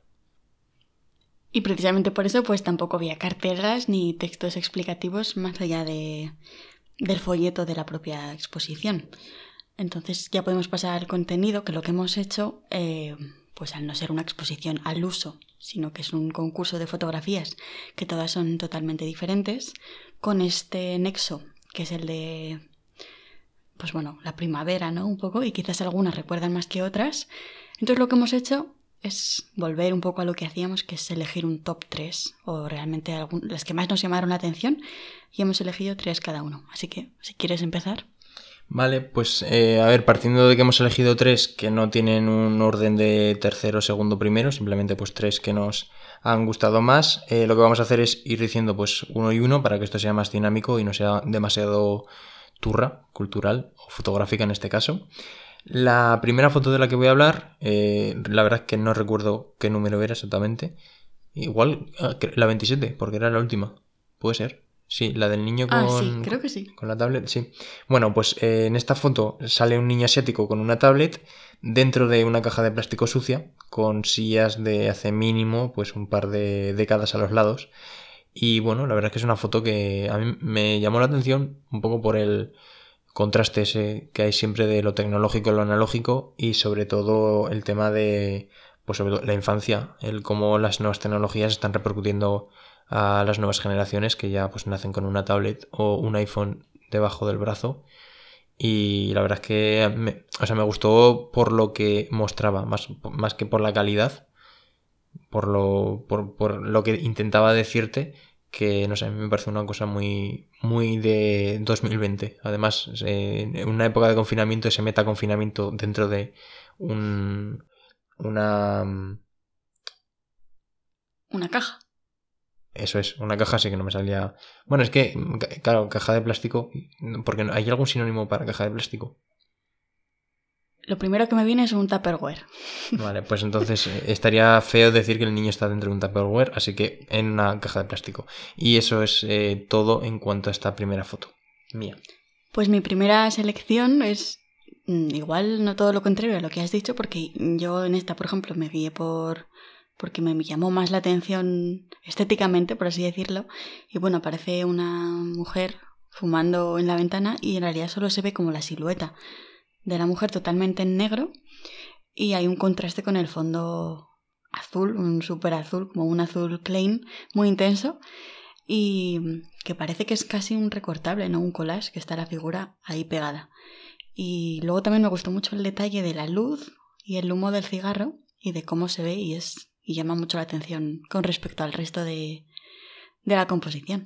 Y precisamente por eso pues tampoco había cartelas ni textos explicativos más allá de, del folleto de la propia exposición. Entonces ya podemos pasar al contenido, que lo que hemos hecho, eh, pues al no ser una exposición al uso, sino que es un concurso de fotografías que todas son totalmente diferentes, con este nexo, que es el de, pues bueno, la primavera, ¿no? Un poco, y quizás algunas recuerdan más que otras. Entonces lo que hemos hecho es volver un poco a lo que hacíamos, que es elegir un top tres, o realmente algún, las que más nos llamaron la atención, y hemos elegido tres cada uno. Así que, si quieres empezar. Vale, pues eh, a ver, partiendo de que hemos elegido tres que no tienen un orden de tercero, segundo, primero, simplemente pues tres que nos han gustado más, eh, lo que vamos a hacer es ir diciendo pues uno y uno para que esto sea más dinámico y no sea demasiado turra, cultural o fotográfica en este caso. La primera foto de la que voy a hablar, eh, la verdad es que no recuerdo qué número era exactamente. Igual la veintisiete, porque era la última. ¿Puede ser? Sí, la del niño con, ah, sí, creo que sí. con la tablet, sí. Bueno, pues eh, en esta foto sale un niño asiático con una tablet dentro de una caja de plástico sucia, con sillas de hace mínimo pues un par de décadas a los lados. Y bueno, la verdad es que es una foto que a mí me llamó la atención un poco por el contraste ese que hay siempre de lo tecnológico y lo analógico, y sobre todo el tema de pues sobre todo la infancia, el cómo las nuevas tecnologías están repercutiendo a las nuevas generaciones que ya pues nacen con una tablet o un iPhone debajo del brazo. Y la verdad es que me, o sea, me gustó por lo que mostraba, más, más que por la calidad, por lo, por, por lo que intentaba decirte, que no sé, a mí me parece una cosa muy, muy de dos mil veinte. Además, eh, en una época de confinamiento, ese metaconfinamiento dentro de un una una caja. Eso es, una caja, sí que no me salía. Bueno, es que, claro, caja de plástico, porque ¿hay algún sinónimo para caja de plástico? Lo primero que me viene es un Tupperware. Vale, pues entonces estaría feo decir que el niño está dentro de un Tupperware, así que en una caja de plástico. Y eso es eh, todo en cuanto a esta primera foto mía. Pues mi primera selección es igual no todo lo contrario a lo que has dicho, porque yo en esta, por ejemplo, me guié por, porque me llamó más la atención estéticamente, por así decirlo. Y bueno, aparece una mujer fumando en la ventana y en realidad solo se ve como la silueta de la mujer totalmente en negro y hay un contraste con el fondo azul, un súper azul, como un azul Klein muy intenso y que parece que es casi un recortable, no un collage, que está la figura ahí pegada. Y luego también me gustó mucho el detalle de la luz y el humo del cigarro y de cómo se ve y, es, y llama mucho la atención con respecto al resto de, de la composición.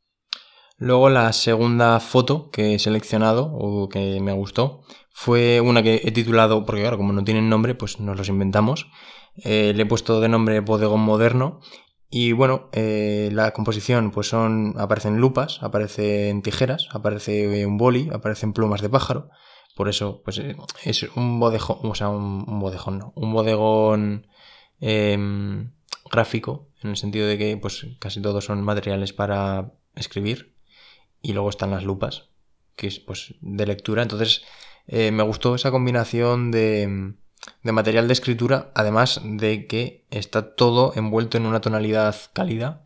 Luego la segunda foto que he seleccionado o que me gustó fue una que he titulado, porque claro, como no tienen nombre, pues nos los inventamos. Eh, le he puesto de nombre Bodegón Moderno y bueno, eh, la composición pues son, aparecen lupas, aparecen tijeras, aparece un boli, aparecen plumas de pájaro. Por eso pues eh, es un bodejón, o sea, un, un bodejón, no, un bodegón eh, gráfico, en el sentido de que pues casi todos son materiales para escribir. Y luego están las lupas, que es pues de lectura. Entonces eh, me gustó esa combinación de, de material de escritura, además de que está todo envuelto en una tonalidad cálida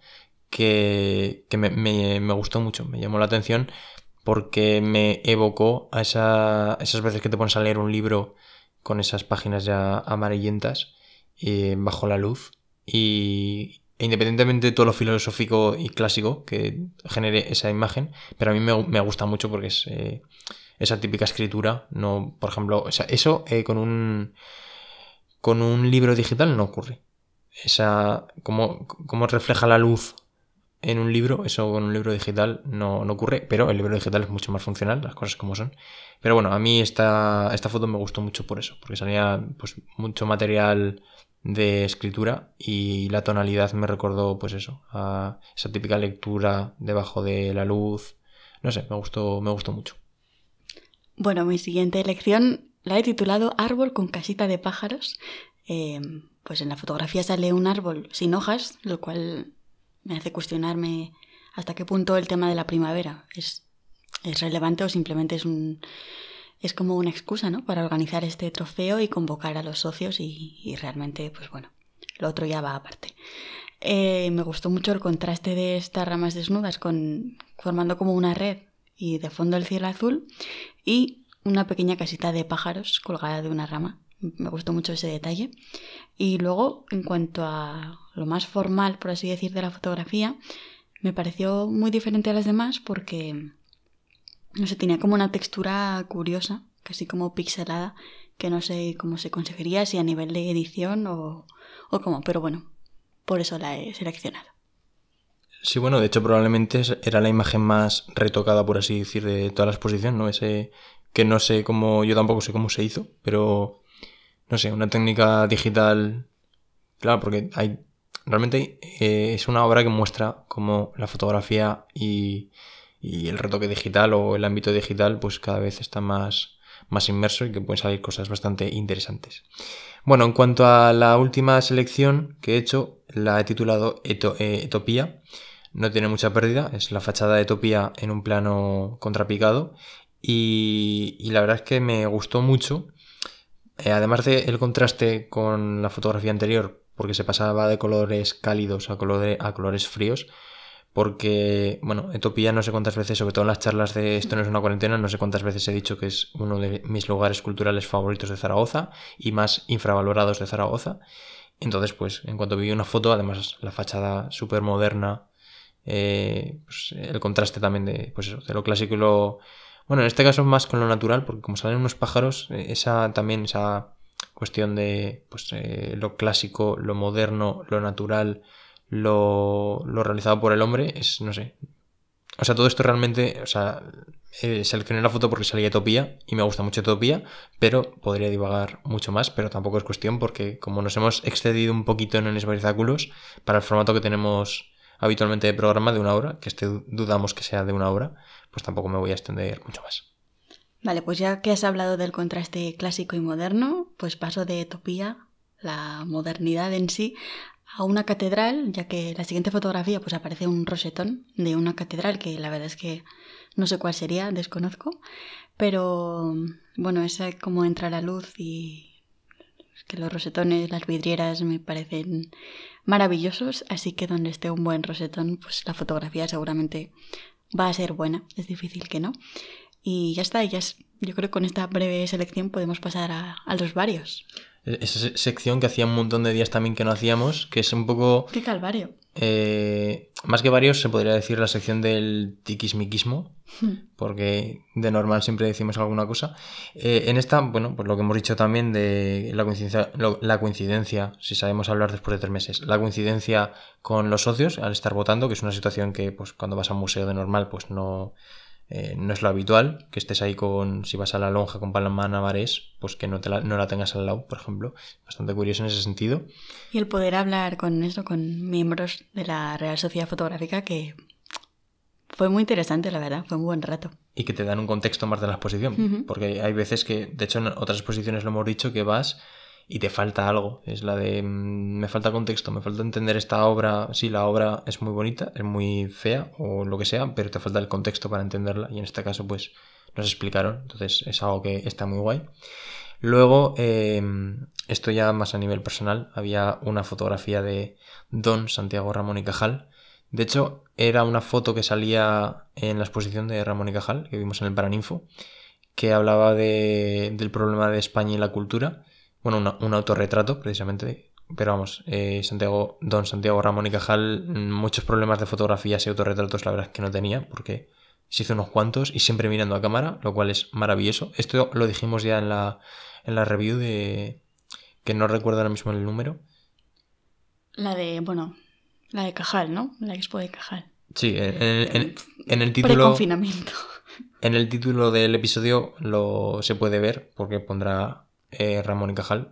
que, que me, me, me gustó mucho, me llamó la atención porque me evocó a esa, esas veces que te pones a leer un libro con esas páginas ya amarillentas eh, bajo la luz y... independientemente de todo lo filosófico y clásico que genere esa imagen, pero a mí me, me gusta mucho porque es eh, esa típica escritura, no, por ejemplo, o sea, eso eh, con un con un libro digital no ocurre. Esa, cómo, cómo refleja la luz en un libro, eso con un libro digital no, no ocurre, pero el libro digital es mucho más funcional, las cosas como son. Pero bueno, a mí esta, esta foto me gustó mucho por eso, porque salía pues mucho material de escritura y la tonalidad me recordó pues eso, a esa típica lectura debajo de la luz. No sé, me gustó, me gustó mucho. Bueno, mi siguiente elección la he titulado Árbol con casita de pájaros. Eh, pues en la fotografía sale un árbol sin hojas, lo cual me hace cuestionarme hasta qué punto el tema de la primavera es, es relevante o simplemente es un es como una excusa, ¿no?, para organizar este trofeo y convocar a los socios y, y realmente, pues bueno, lo otro ya va aparte. Eh, me gustó mucho el contraste de estas ramas desnudas con, formando como una red y de fondo el cielo azul y una pequeña casita de pájaros colgada de una rama. Me gustó mucho ese detalle. Y luego, en cuanto a lo más formal, por así decir, de la fotografía, me pareció muy diferente a las demás porque, no sé, tenía como una textura curiosa, casi como pixelada, que no sé cómo se conseguiría, si a nivel de edición o, o cómo, pero bueno, por eso la he seleccionado. Sí, bueno, de hecho probablemente era la imagen más retocada, por así decir, de toda la exposición, ¿no? Ese que no sé cómo, yo tampoco sé cómo se hizo, pero no sé, una técnica digital, claro, porque hay, realmente eh, es una obra que muestra cómo la fotografía y, y el retoque digital o el ámbito digital pues cada vez está más, más inmerso y que pueden salir cosas bastante interesantes. Bueno, en cuanto a la última selección que he hecho, la he titulado Eto, eh, Etopía. No tiene mucha pérdida, es la fachada de Etopía en un plano contrapicado y, y la verdad es que me gustó mucho. Eh, además del contraste con la fotografía anterior, porque se pasaba de colores cálidos a, colore, a colores fríos, porque, bueno, Etopía no sé cuántas veces, sobre todo en las charlas de Esto no es una cuarentena, no sé cuántas veces he dicho que es uno de mis lugares culturales favoritos de Zaragoza y más infravalorados de Zaragoza. Entonces, pues, en cuanto vi una foto, además la fachada súper moderna, eh, pues, el contraste también de, pues eso, de lo clásico y lo... Bueno, en este caso más con lo natural, porque como salen unos pájaros, esa también esa cuestión de pues eh, lo clásico, lo moderno, lo natural, lo, lo realizado por el hombre, es, no sé. O sea, todo esto realmente, o sea, eh, seleccioné la foto porque salía Etopía y me gusta mucho Etopía, pero podría divagar mucho más, pero tampoco es cuestión porque como nos hemos excedido un poquito en el Esbarizáculos, para el formato que tenemos habitualmente de programa de una hora, que este dudamos que sea de una hora, pues tampoco me voy a extender mucho más. Vale, pues ya que has hablado del contraste clásico y moderno, pues paso de Etopía, la modernidad en sí, a una catedral, ya que la siguiente fotografía pues aparece un rosetón de una catedral que la verdad es que no sé cuál sería, desconozco, pero bueno, es como entra la luz y que los rosetones, las vidrieras me parecen maravillosos, así que donde esté un buen rosetón, pues la fotografía seguramente va a ser buena, es difícil que no. Y ya está, ya es, yo creo que con esta breve selección podemos pasar a, a los varios. Esa sección que hacía un montón de días también que no hacíamos, que es un poco... ¡Qué calvario! Eh, más que varios, se podría decir la sección del tiquismiquismo, porque de normal siempre decimos alguna cosa. Eh, en esta, bueno, pues lo que hemos dicho también de la coincidencia, lo, la coincidencia, si sabemos hablar después de tres meses, la coincidencia con los socios al estar votando, que es una situación que pues cuando vas a un museo de normal pues no... Eh, no es lo habitual, que estés ahí con, si vas a la lonja con Palma Navarés, pues que no, te la, no la tengas al lado, por ejemplo. Bastante curioso en ese sentido. Y el poder hablar con eso, con miembros de la Real Sociedad Fotográfica, que fue muy interesante, la verdad, fue un buen rato. Y que te dan un contexto más de la exposición, uh-huh. Porque hay veces que, de hecho en otras exposiciones lo hemos dicho, que vas y te falta algo. Es la de, mmm, me falta contexto, me falta entender esta obra. Sí, la obra es muy bonita, es muy fea o lo que sea, pero te falta el contexto para entenderla. Y en este caso, pues, nos explicaron. Entonces, es algo que está muy guay. Luego, eh, esto ya más a nivel personal, había una fotografía de Don Santiago Ramón y Cajal. De hecho, era una foto que salía en la exposición de Ramón y Cajal, que vimos en el Paraninfo, que hablaba de, del problema de España y la cultura. Bueno, una, un autorretrato, precisamente. Pero vamos, eh, Santiago, Don Santiago Ramón y Cajal, muchos problemas de fotografías y autorretratos, la verdad es que no tenía, porque se hizo unos cuantos y siempre mirando a cámara, lo cual es maravilloso. Esto lo dijimos ya en la, en la review de... que no recuerdo ahora mismo el número. La de, bueno, la de Cajal, ¿no? La expo de Cajal. Sí, en, en, en, en el título... Preconfinamiento. En el título del episodio lo se puede ver, porque pondrá... Eh, Ramón y Cajal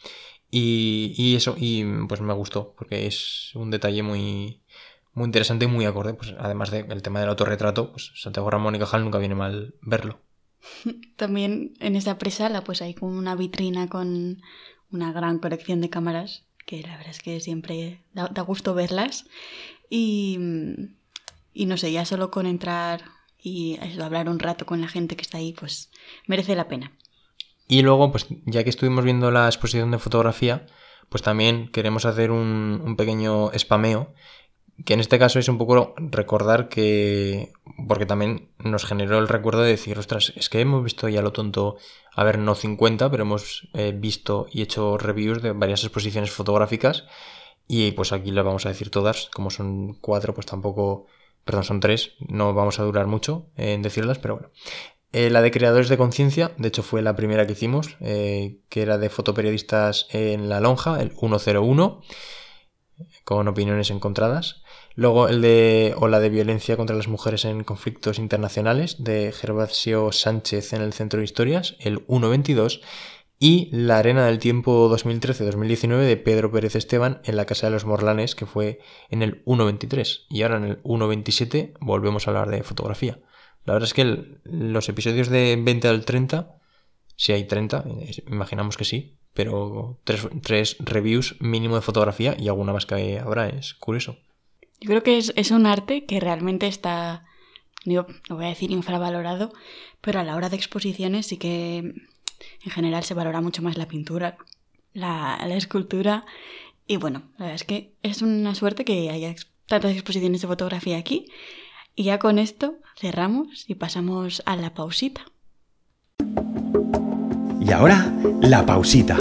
y, y eso y pues me gustó porque es un detalle muy muy interesante y muy acorde, pues además del tema del autorretrato, pues Santiago Ramón y Cajal nunca viene mal verlo. También en esa presala pues hay como una vitrina con una gran colección de cámaras que la verdad es que siempre da, da gusto verlas y, y no sé, ya solo con entrar y eso, hablar un rato con la gente que está ahí pues merece la pena. Y luego, pues ya que estuvimos viendo la exposición de fotografía, pues también queremos hacer un, un pequeño spameo, que en este caso es un poco recordar que... porque también nos generó el recuerdo de decir, ostras, es que hemos visto ya lo tonto, a ver, no cincuenta, pero hemos eh, visto y hecho reviews de varias exposiciones fotográficas y pues aquí las vamos a decir todas, como son cuatro, pues tampoco... Perdón, son tres, no vamos a durar mucho en decirlas, pero bueno... Eh, la de Creadores de Conciencia, de hecho fue la primera que hicimos, eh, que era de fotoperiodistas en La Lonja, el ciento uno, con opiniones encontradas. Luego el de o la de Violencia contra las Mujeres en Conflictos Internacionales, de Gervasio Sánchez en el Centro de Historias, el ciento veintidós. Y La Arena del Tiempo dos mil trece dos mil diecinueve de Pedro Pérez Esteban en la Casa de los Morlanes, que fue en el ciento veintitrés. Y ahora en el ciento veintisiete volvemos a hablar de fotografía. La verdad es que el, los episodios de veinte al treinta, si hay treinta, imaginamos que sí, pero tres, tres reviews mínimo de fotografía y alguna más que habrá, es curioso. Yo creo que es, es un arte que realmente está, no voy a decir infravalorado, pero a la hora de exposiciones sí que en general se valora mucho más la pintura, la, la escultura y bueno, la verdad es que es una suerte que haya tantas exposiciones de fotografía aquí. Y ya con esto cerramos y pasamos a la pausita. Y ahora, la pausita.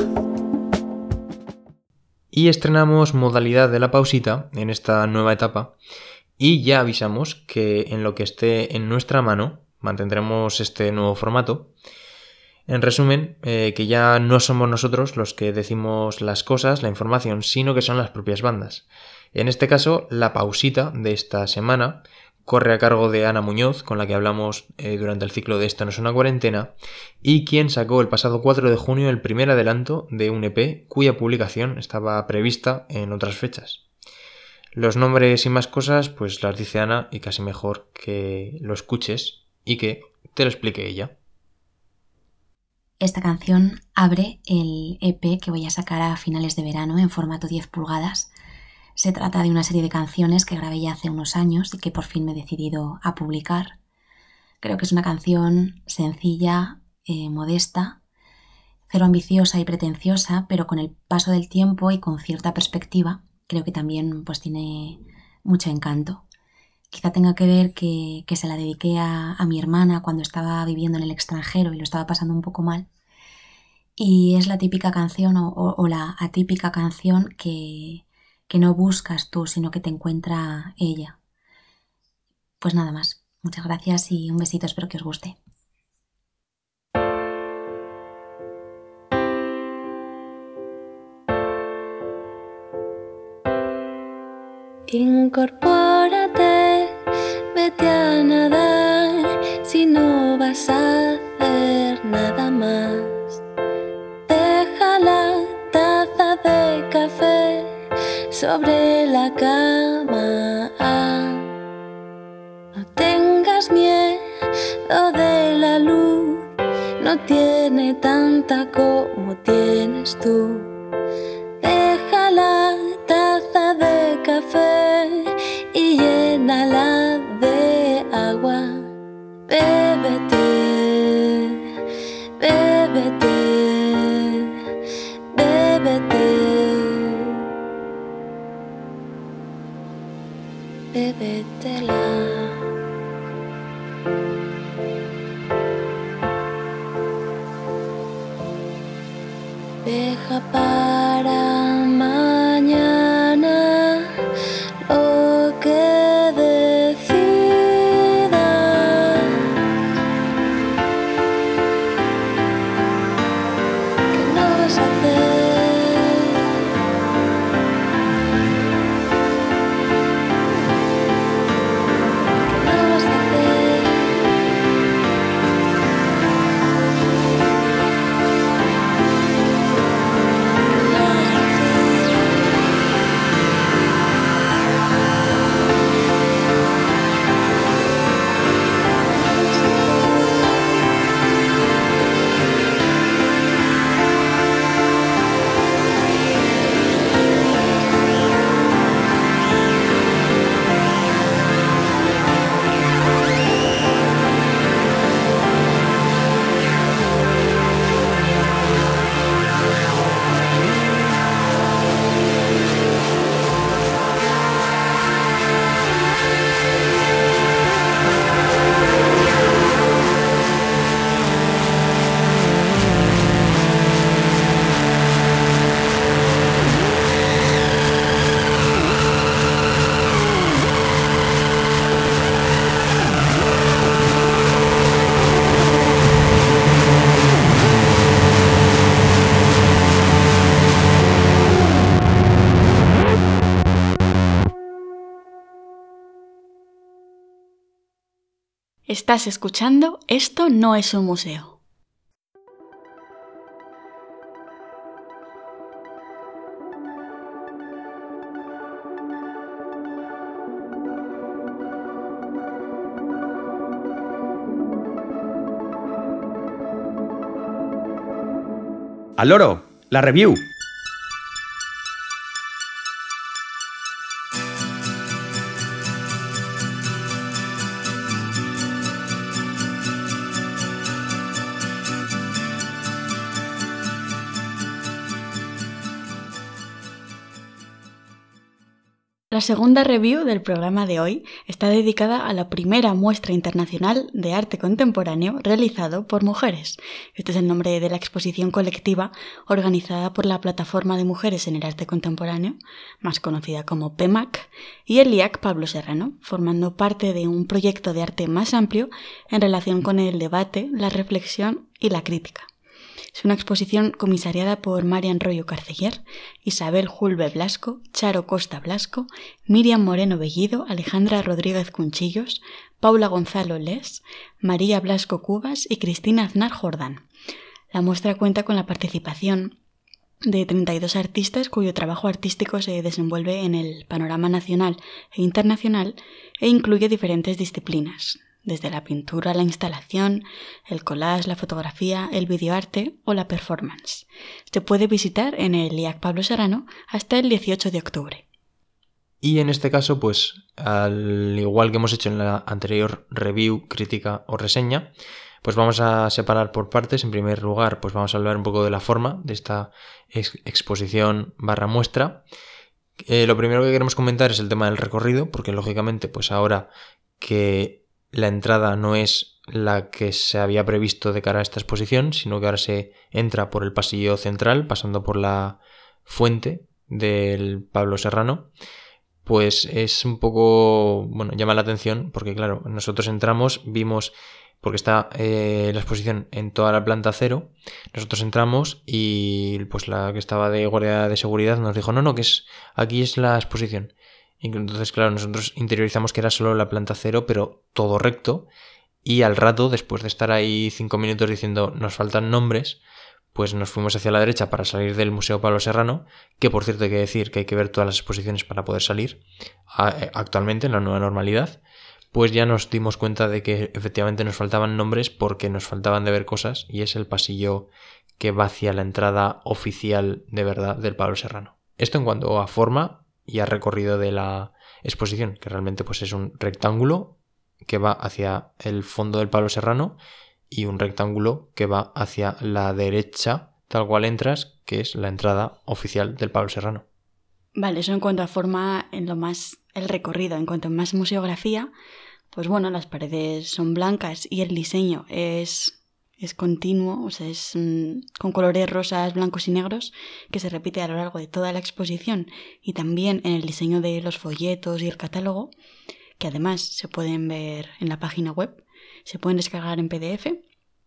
Y estrenamos modalidad de la pausita en esta nueva etapa y ya avisamos que en lo que esté en nuestra mano mantendremos este nuevo formato. En resumen, eh, que ya no somos nosotros los que decimos las cosas, la información, sino que son las propias bandas. En este caso, la pausita de esta semana corre a cargo de Ana Muñoz, con la que hablamos eh, durante el ciclo de Esto no es una cuarentena, y quien sacó el pasado cuatro de junio el primer adelanto de un E P cuya publicación estaba prevista en otras fechas. Los nombres y más cosas pues las dice Ana y casi mejor que lo escuches y que te lo explique ella. Esta canción abre el E P que voy a sacar a finales de verano en formato diez pulgadas. Se trata de una serie de canciones que grabé ya hace unos años y que por fin me he decidido a publicar. Creo que es una canción sencilla, eh, modesta, Cero ambiciosa y pretenciosa, pero con el paso del tiempo y con cierta perspectiva, creo que también pues tiene mucho encanto. Quizá tenga que ver que, que se la dediqué a, a mi hermana cuando estaba viviendo en el extranjero y lo estaba pasando un poco mal. Y es la típica canción o, o, o la atípica canción que, que no buscas tú, sino que te encuentra ella. Pues nada más. Muchas gracias y un besito, espero que os guste. Incorpórate, vete a nadar, si no vas a hacer nada más. Deja la taza de café sobre la cama. No tengas miedo de la luz, no tiene tanta como tienes tú. Deja la taza de café y llénala de agua. Bébete, bébete, bébete, bébetela. Deja para mañana lo que decidas, que no vas a hacer, que no vas a hacer. Estás escuchando Esto no es un museo. ¡Al loro! ¡La review! La segunda review del programa de hoy está dedicada a la primera muestra internacional de arte contemporáneo realizado por mujeres. Este es el nombre de la exposición colectiva organizada por la Plataforma de Mujeres en el Arte Contemporáneo, más conocida como P M A C, y el I A C Pablo Serrano, formando parte de un proyecto de arte más amplio en relación con el debate, la reflexión y la crítica. Es una exposición comisariada por Marian Royo Carceller, Isabel Julve Blasco, Charo Costa Blasco, Miriam Moreno Bellido, Alejandra Rodríguez Cunchillos, Paula Gonzalo Les, María Blasco Cubas y Cristina Aznar Jordán. La muestra cuenta con la participación de treinta y dos artistas cuyo trabajo artístico se desenvuelve en el panorama nacional e internacional e incluye diferentes disciplinas, desde la pintura, la instalación, el collage, la fotografía, el videoarte o la performance. Se puede visitar en el I A C Pablo Serrano hasta el dieciocho de octubre. Y en este caso, pues, al igual que hemos hecho en la anterior review, crítica o reseña, Pues vamos a separar por partes. En primer lugar, pues vamos a hablar un poco de la forma de esta ex- exposición barra muestra. Eh, lo primero que queremos comentar es el tema del recorrido, porque lógicamente, pues ahora que la entrada no es la que se había previsto de cara a esta exposición, sino que ahora se entra por el pasillo central, pasando por la fuente del Pablo Serrano, pues es un poco, bueno, llama la atención, porque claro, nosotros entramos, vimos, porque está eh, la exposición en toda la planta cero, nosotros entramos y pues la que estaba de guardia de seguridad nos dijo, no, no, que es aquí es la exposición. Entonces, claro, nosotros interiorizamos que era solo la planta cero, pero todo recto, y al rato, después de estar ahí cinco minutos diciendo nos faltan nombres, pues nos fuimos hacia la derecha para salir del Museo Pablo Serrano, que por cierto hay que decir que hay que ver todas las exposiciones para poder salir actualmente en la nueva normalidad. Pues ya nos dimos cuenta de que efectivamente nos faltaban nombres porque nos faltaban de ver cosas, y es el pasillo que va hacia la entrada oficial de verdad del Pablo Serrano. Esto en cuanto a forma y a recorrido de la exposición, que realmente pues es un rectángulo que va hacia el fondo del Pablo Serrano y un rectángulo que va hacia la derecha, tal cual entras, que es la entrada oficial del Pablo Serrano. Vale, eso en cuanto a forma, en lo más el recorrido. En cuanto a más museografía, pues bueno, las paredes son blancas y el diseño es, es continuo, o sea, es mmm, con colores rosas, blancos y negros, que se repite a lo largo de toda la exposición, y también en el diseño de los folletos y el catálogo, que además se pueden ver en la página web, se pueden descargar en P D F.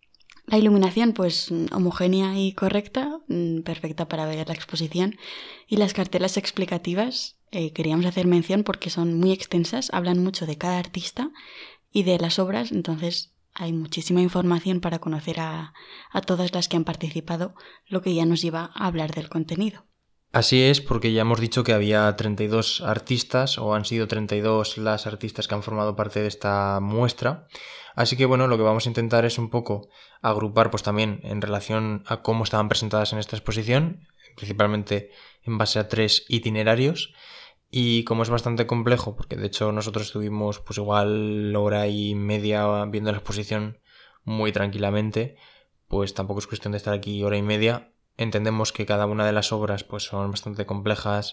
La iluminación, pues homogénea y correcta, perfecta para ver la exposición. Y las cartelas explicativas, eh, queríamos hacer mención porque son muy extensas, hablan mucho de cada artista y de las obras, entonces hay muchísima información para conocer a, a todas las que han participado, lo que ya nos lleva a hablar del contenido. Así es, porque ya hemos dicho que había treinta y dos artistas, o han sido treinta y dos las artistas que han formado parte de esta muestra. Así que bueno, lo que vamos a intentar es un poco agrupar pues también en relación a cómo estaban presentadas en esta exposición, principalmente en base a tres itinerarios. Y como es bastante complejo, porque de hecho nosotros estuvimos pues igual hora y media viendo la exposición muy tranquilamente, pues tampoco es cuestión de estar aquí hora y media. Entendemos que cada una de las obras pues son bastante complejas,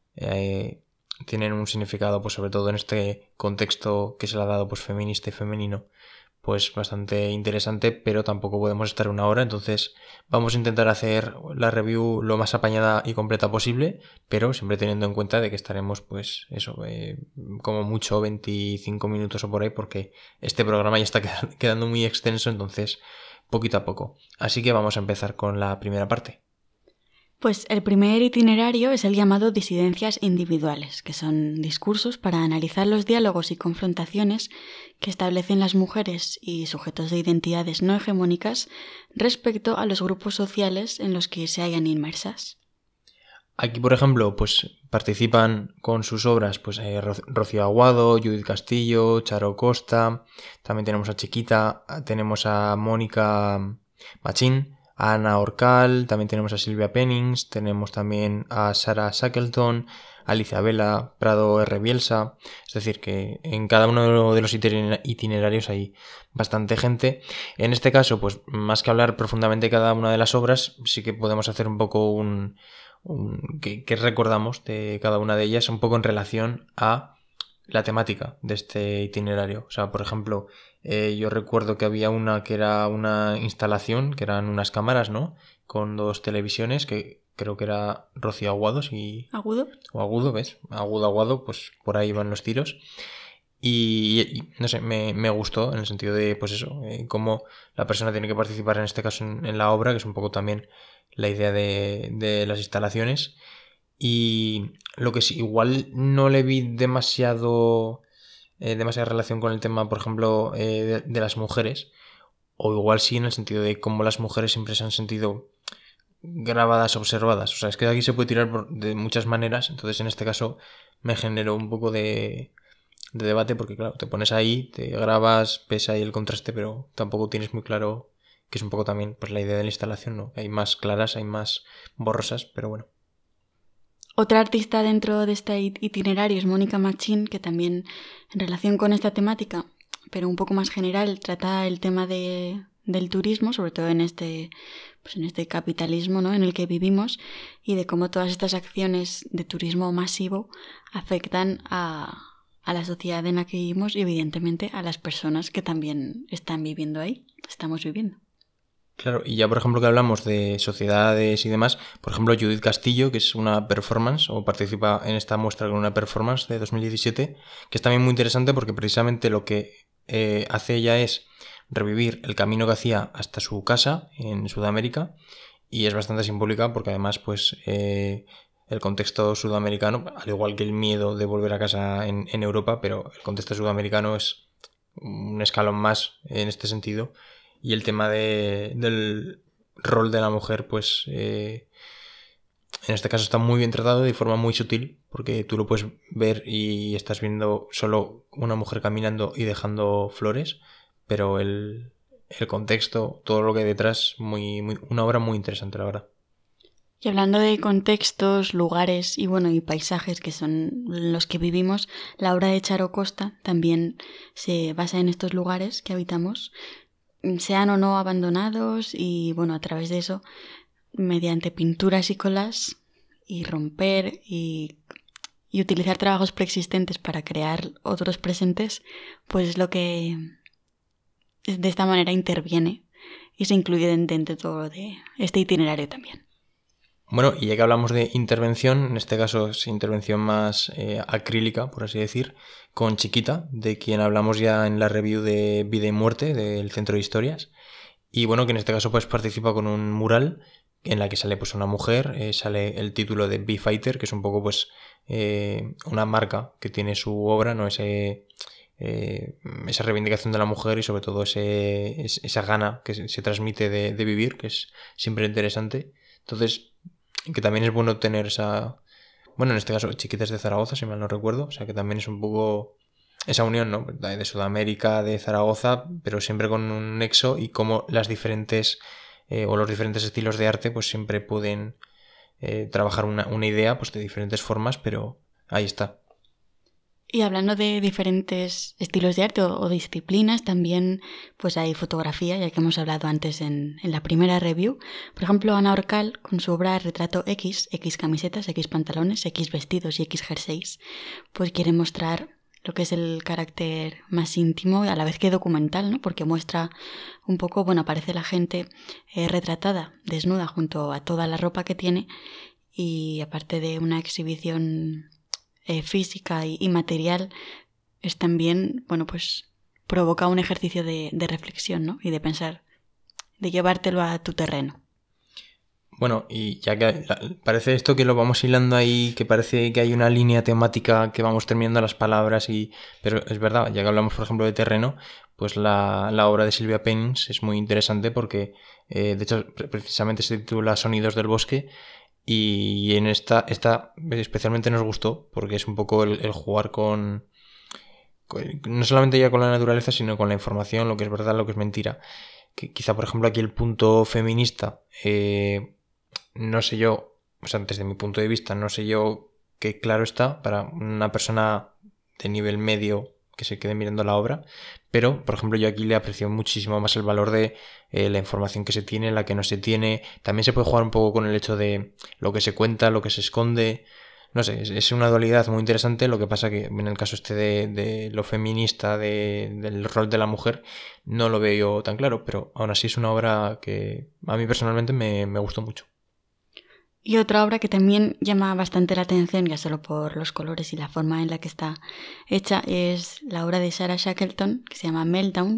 eh, tienen un significado pues sobre todo en este contexto que se le ha dado pues feminista y femenino, pues bastante interesante, pero tampoco podemos estar una hora, entonces vamos a intentar hacer la review lo más apañada y completa posible, pero siempre teniendo en cuenta de que estaremos pues eso, eh, como mucho veinticinco minutos o por ahí, porque este programa ya está quedando muy extenso, entonces poquito a poco. Así que vamos a empezar con la primera parte. Pues el primer itinerario es el llamado disidencias individuales, que son discursos para analizar los diálogos y confrontaciones que establecen las mujeres y sujetos de identidades no hegemónicas respecto a los grupos sociales en los que se hallan inmersas. Aquí, por ejemplo, pues participan con sus obras pues eh, Rocío Aguado, Judith Castillo, Charo Costa, también tenemos a Chiquita, tenemos a Mónica Machín, a Ana Orcal, también tenemos a Silvia Pennings, tenemos también a Sara Shackleton, Alicia Vela, Prado R. Bielsa. Es decir, que en cada uno de los itinerarios hay bastante gente. En este caso, pues más que hablar profundamente de cada una de las obras, sí que podemos hacer un poco un... un que, que recordamos de cada una de ellas, un poco en relación a la temática de este itinerario. O sea, por ejemplo, eh, yo recuerdo que había una que era una instalación, que eran unas cámaras, ¿no? Con dos televisiones, que creo que era Rocío Aguado, y ¿Agudo? O Agudo, ¿ves? Agudo, Aguado, pues por ahí van los tiros. Y, y no sé, me, me gustó en el sentido de, pues eso, eh, cómo la persona tiene que participar en este caso en, en la obra, que es un poco también la idea de, de las instalaciones. Y lo que sí, igual no le vi demasiado eh, demasiada relación con el tema, por ejemplo, eh, de, de las mujeres, o igual sí en el sentido de cómo las mujeres siempre se han sentido grabadas, observadas. O sea, es que aquí se puede tirar por, de muchas maneras, entonces en este caso me generó un poco de, de debate, porque claro, te pones ahí, te grabas, ves ahí el contraste, pero tampoco tienes muy claro, que es un poco también pues la idea de la instalación, ¿no? Hay más claras, hay más borrosas, pero bueno. Otra artista dentro de este itinerario es Mónica Machín, que también en relación con esta temática, pero un poco más general, trata el tema de, del turismo, sobre todo en este, pues en este capitalismo, ¿no?, en el que vivimos, y de cómo todas estas acciones de turismo masivo afectan a, a la sociedad en la que vivimos y evidentemente a las personas que también están viviendo ahí, estamos viviendo. Claro, y ya por ejemplo que hablamos de sociedades y demás, por ejemplo Judith Castillo, que es una performance, o participa en esta muestra con una performance de dos mil diecisiete, que es también muy interesante porque precisamente lo que eh, hace ella es revivir el camino que hacía hasta su casa en Sudamérica, y es bastante simbólica porque además pues eh, el contexto sudamericano, al igual que el miedo de volver a casa en, en Europa, pero el contexto sudamericano es un escalón más en este sentido. Y el tema de, del rol de la mujer, pues eh, en este caso está muy bien tratado de forma muy sutil, porque tú lo puedes ver y estás viendo solo una mujer caminando y dejando flores, pero el, el contexto, todo lo que hay detrás, muy, muy, una obra muy interesante, la verdad. Y hablando de contextos, lugares y bueno y paisajes que son los que vivimos, la obra de Charo Costa también se basa en estos lugares que habitamos, sean o no abandonados, y bueno, a través de eso, mediante pinturas y colas, y romper y, y utilizar trabajos preexistentes para crear otros presentes, pues es lo que de esta manera interviene y se incluye dentro de todo de este itinerario también. Bueno, y ya que hablamos de intervención, en este caso es intervención más eh, acrílica, por así decir, con Chiquita, de quien hablamos ya en la review de Vida y Muerte del Centro de Historias. Y bueno, que en este caso pues participa con un mural en la que sale pues una mujer, eh, sale el título de Bee Fighter, que es un poco pues eh, una marca que tiene su obra, ¿no? Ese, eh, esa reivindicación de la mujer y sobre todo ese, esa gana que se, se transmite de, de vivir, que es siempre interesante. Entonces, que también es bueno tener esa... Bueno, en este caso, Chiquitas de Zaragoza, si mal no recuerdo. O sea, que también es un poco esa unión, ¿no? De Sudamérica, de Zaragoza, pero siempre con un nexo, y cómo las diferentes... Eh, o los diferentes estilos de arte, pues siempre pueden eh, trabajar una, una idea pues de diferentes formas, pero ahí está. Y hablando de diferentes estilos de arte o, o disciplinas, también pues hay fotografía, ya que hemos hablado antes en, en la primera review. Por ejemplo, Ana Orcal, con su obra Retrato X, X camisetas, X pantalones, X vestidos y X jerseys, pues quiere mostrar lo que es el carácter más íntimo, a la vez que documental, ¿no? Porque muestra un poco, bueno, aparece la gente eh, retratada, desnuda, junto a toda la ropa que tiene, y aparte de una exhibición Eh, física y, y material, es también, bueno, pues provoca un ejercicio de, de reflexión, ¿no? Y de pensar, de llevártelo a tu terreno. Bueno, y ya que parece esto que lo vamos hilando ahí, que parece que hay una línea temática que vamos terminando las palabras, y pero es verdad, ya que hablamos por ejemplo de terreno, pues la, la obra de Silvia Pennings es muy interesante porque eh, de hecho precisamente se titula Sonidos del Bosque. Y en esta, esta especialmente nos gustó porque es un poco el, el jugar con, con... no solamente ya con la naturaleza, sino con la información, lo que es verdad, lo que es mentira. Que quizá, por ejemplo, aquí el punto feminista, eh, no sé yo, o sea, desde mi punto de vista, no sé yo qué claro está para una persona de nivel medio que se quede mirando la obra, pero por ejemplo yo aquí le aprecio muchísimo más el valor de eh, la información que se tiene, la que no se tiene. También se puede jugar un poco con el hecho de lo que se cuenta, lo que se esconde, no sé, es, es una dualidad muy interesante. Lo que pasa que en el caso este de, de lo feminista, de, del rol de la mujer, no lo veo yo tan claro, pero aún así es una obra que a mí personalmente me, me gustó mucho. Y otra obra que también llama bastante la atención, ya solo por los colores y la forma en la que está hecha, es la obra de Sarah Shackleton, que se llama Meltdown.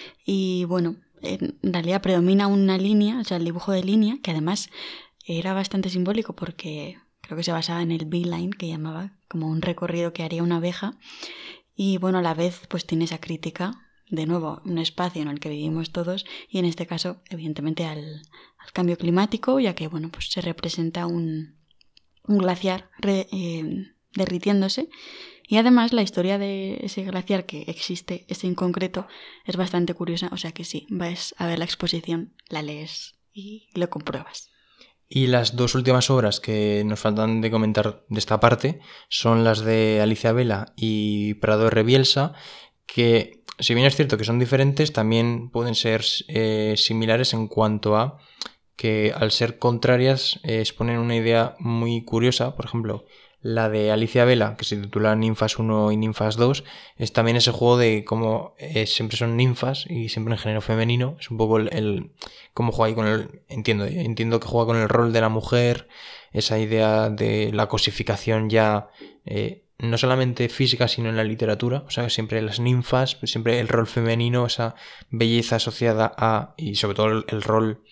Y bueno, en realidad predomina una línea, o sea, el dibujo de línea, que además era bastante simbólico porque creo que se basaba en el beeline, que llamaba, como un recorrido que haría una abeja. Y bueno, a la vez pues tiene esa crítica, de nuevo, un espacio en el que vivimos todos, y en este caso, evidentemente, al, al cambio climático, ya que bueno, pues se representa un, un glaciar re, eh, derritiéndose, y además la historia de ese glaciar que existe, ese en concreto, es bastante curiosa, o sea que sí, vas a ver la exposición, la lees y lo compruebas. Y las dos últimas obras que nos faltan de comentar de esta parte son las de Alicia Vela y Prado de Rebielsa, que si bien es cierto que son diferentes, también pueden ser eh, similares en cuanto a que al ser contrarias eh, exponen una idea muy curiosa. Por ejemplo, la de Alicia Vela, que se titula Ninfas uno y Ninfas dos, es también ese juego de cómo eh, siempre son ninfas y siempre en género femenino. Es un poco el, el cómo juega ahí con el... Entiendo, ¿eh? entiendo que juega con el rol de la mujer, esa idea de la cosificación ya... Eh, no solamente física, sino en la literatura. O sea, siempre las ninfas, siempre el rol femenino, esa belleza asociada a... Y sobre todo el, el rol...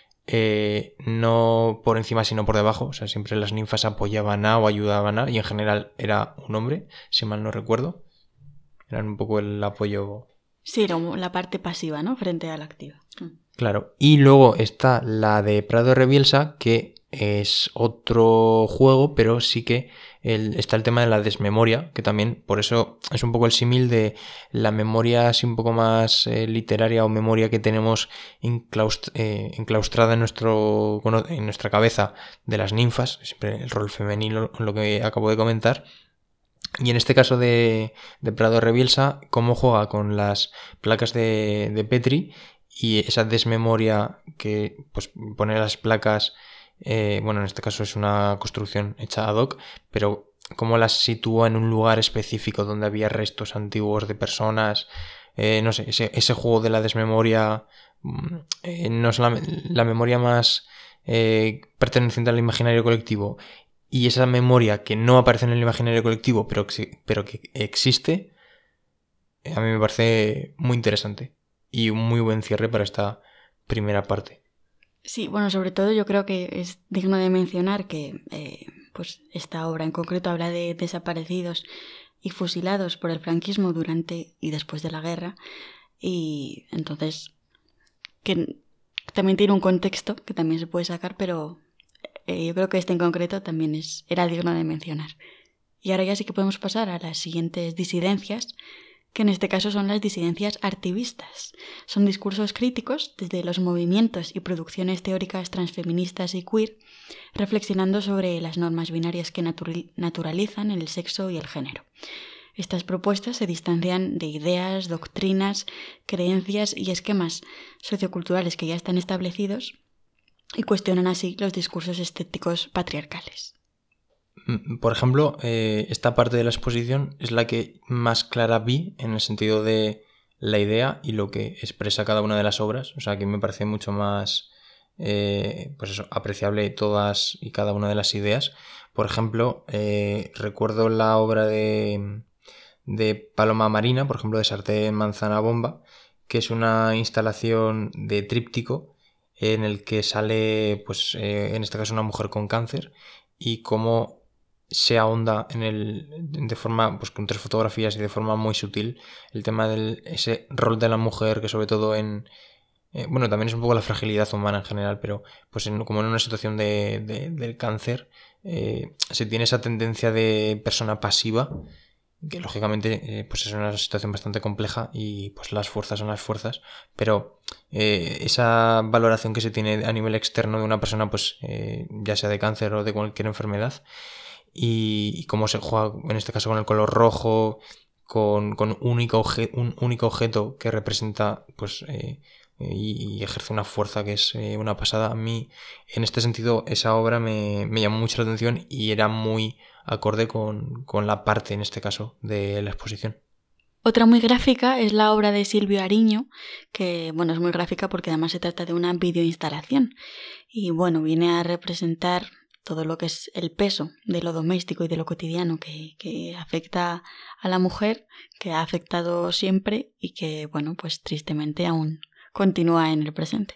Eh, no por encima sino por debajo, o sea, siempre las ninfas apoyaban a o ayudaban a, y en general era un hombre, si mal no recuerdo, eran un poco el apoyo. Sí, era la parte pasiva, ¿no? Frente a la activa. Claro, y luego está la de Prado Rebielsa, que es otro juego, pero sí que el, está el tema de la desmemoria, que también por eso es un poco el símil de la memoria así un poco más eh, literaria o memoria que tenemos enclaust, eh, enclaustrada en, nuestro, en nuestra cabeza de las ninfas, siempre el rol femenino, lo que acabo de comentar. Y en este caso de, de Prado Rebielsa, cómo juega con las placas de, de Petri y esa desmemoria que pues pone las placas, eh, bueno, en este caso es una construcción hecha ad hoc, pero cómo las sitúa en un lugar específico donde había restos antiguos de personas, eh, no sé, ese, ese juego de la desmemoria, eh, no es la, la memoria más eh, perteneciente al imaginario colectivo, y esa memoria que no aparece en el imaginario colectivo, pero que, pero que existe, a mí me parece muy interesante y un muy buen cierre para esta primera parte. Sí, bueno, sobre todo yo creo que es digno de mencionar que eh, pues esta obra en concreto habla de desaparecidos y fusilados por el franquismo durante y después de la guerra, y entonces que también tiene un contexto que también se puede sacar, pero eh, yo creo que este en concreto también es, era digno de mencionar. Y ahora ya sí que podemos pasar a las siguientes disidencias, que en este caso son las disidencias artivistas. Son discursos críticos desde los movimientos y producciones teóricas transfeministas y queer, reflexionando sobre las normas binarias que natural, naturalizan el sexo y el género. Estas propuestas se distancian de ideas, doctrinas, creencias y esquemas socioculturales que ya están establecidos y cuestionan así los discursos estéticos patriarcales. Por ejemplo, eh, esta parte de la exposición es la que más clara vi en el sentido de la idea y lo que expresa cada una de las obras. O sea, que me parece mucho más eh, pues eso, apreciable todas y cada una de las ideas. Por ejemplo, eh, recuerdo la obra de, de Paloma Marina, por ejemplo, de Sartén Manzana Bomba, que es una instalación de tríptico en el que sale, pues eh, en este caso, una mujer con cáncer y cómo se ahonda en el de forma, pues con tres fotografías y de forma muy sutil, el tema de ese rol de la mujer que sobre todo en eh, bueno, también es un poco la fragilidad humana en general, pero pues en, como en una situación de, de, del cáncer eh, se tiene esa tendencia de persona pasiva, que lógicamente eh, pues es una situación bastante compleja y pues las fuerzas son las fuerzas, pero eh, esa valoración que se tiene a nivel externo de una persona, pues eh, ya sea de cáncer o de cualquier enfermedad, y, y cómo se juega en este caso con el color rojo, con, con único obje- un único objeto que representa pues eh, y, y ejerce una fuerza que es eh, una pasada. A mí en este sentido esa obra me, me llamó mucho la atención y era muy acorde con, con la parte en este caso de la exposición. Otra muy gráfica es la obra de Silvio Ariño, que bueno, es muy gráfica porque además se trata de una videoinstalación y bueno, viene a representar todo lo que es el peso de lo doméstico y de lo cotidiano que, que afecta a la mujer, que ha afectado siempre y que, bueno, pues tristemente aún continúa en el presente.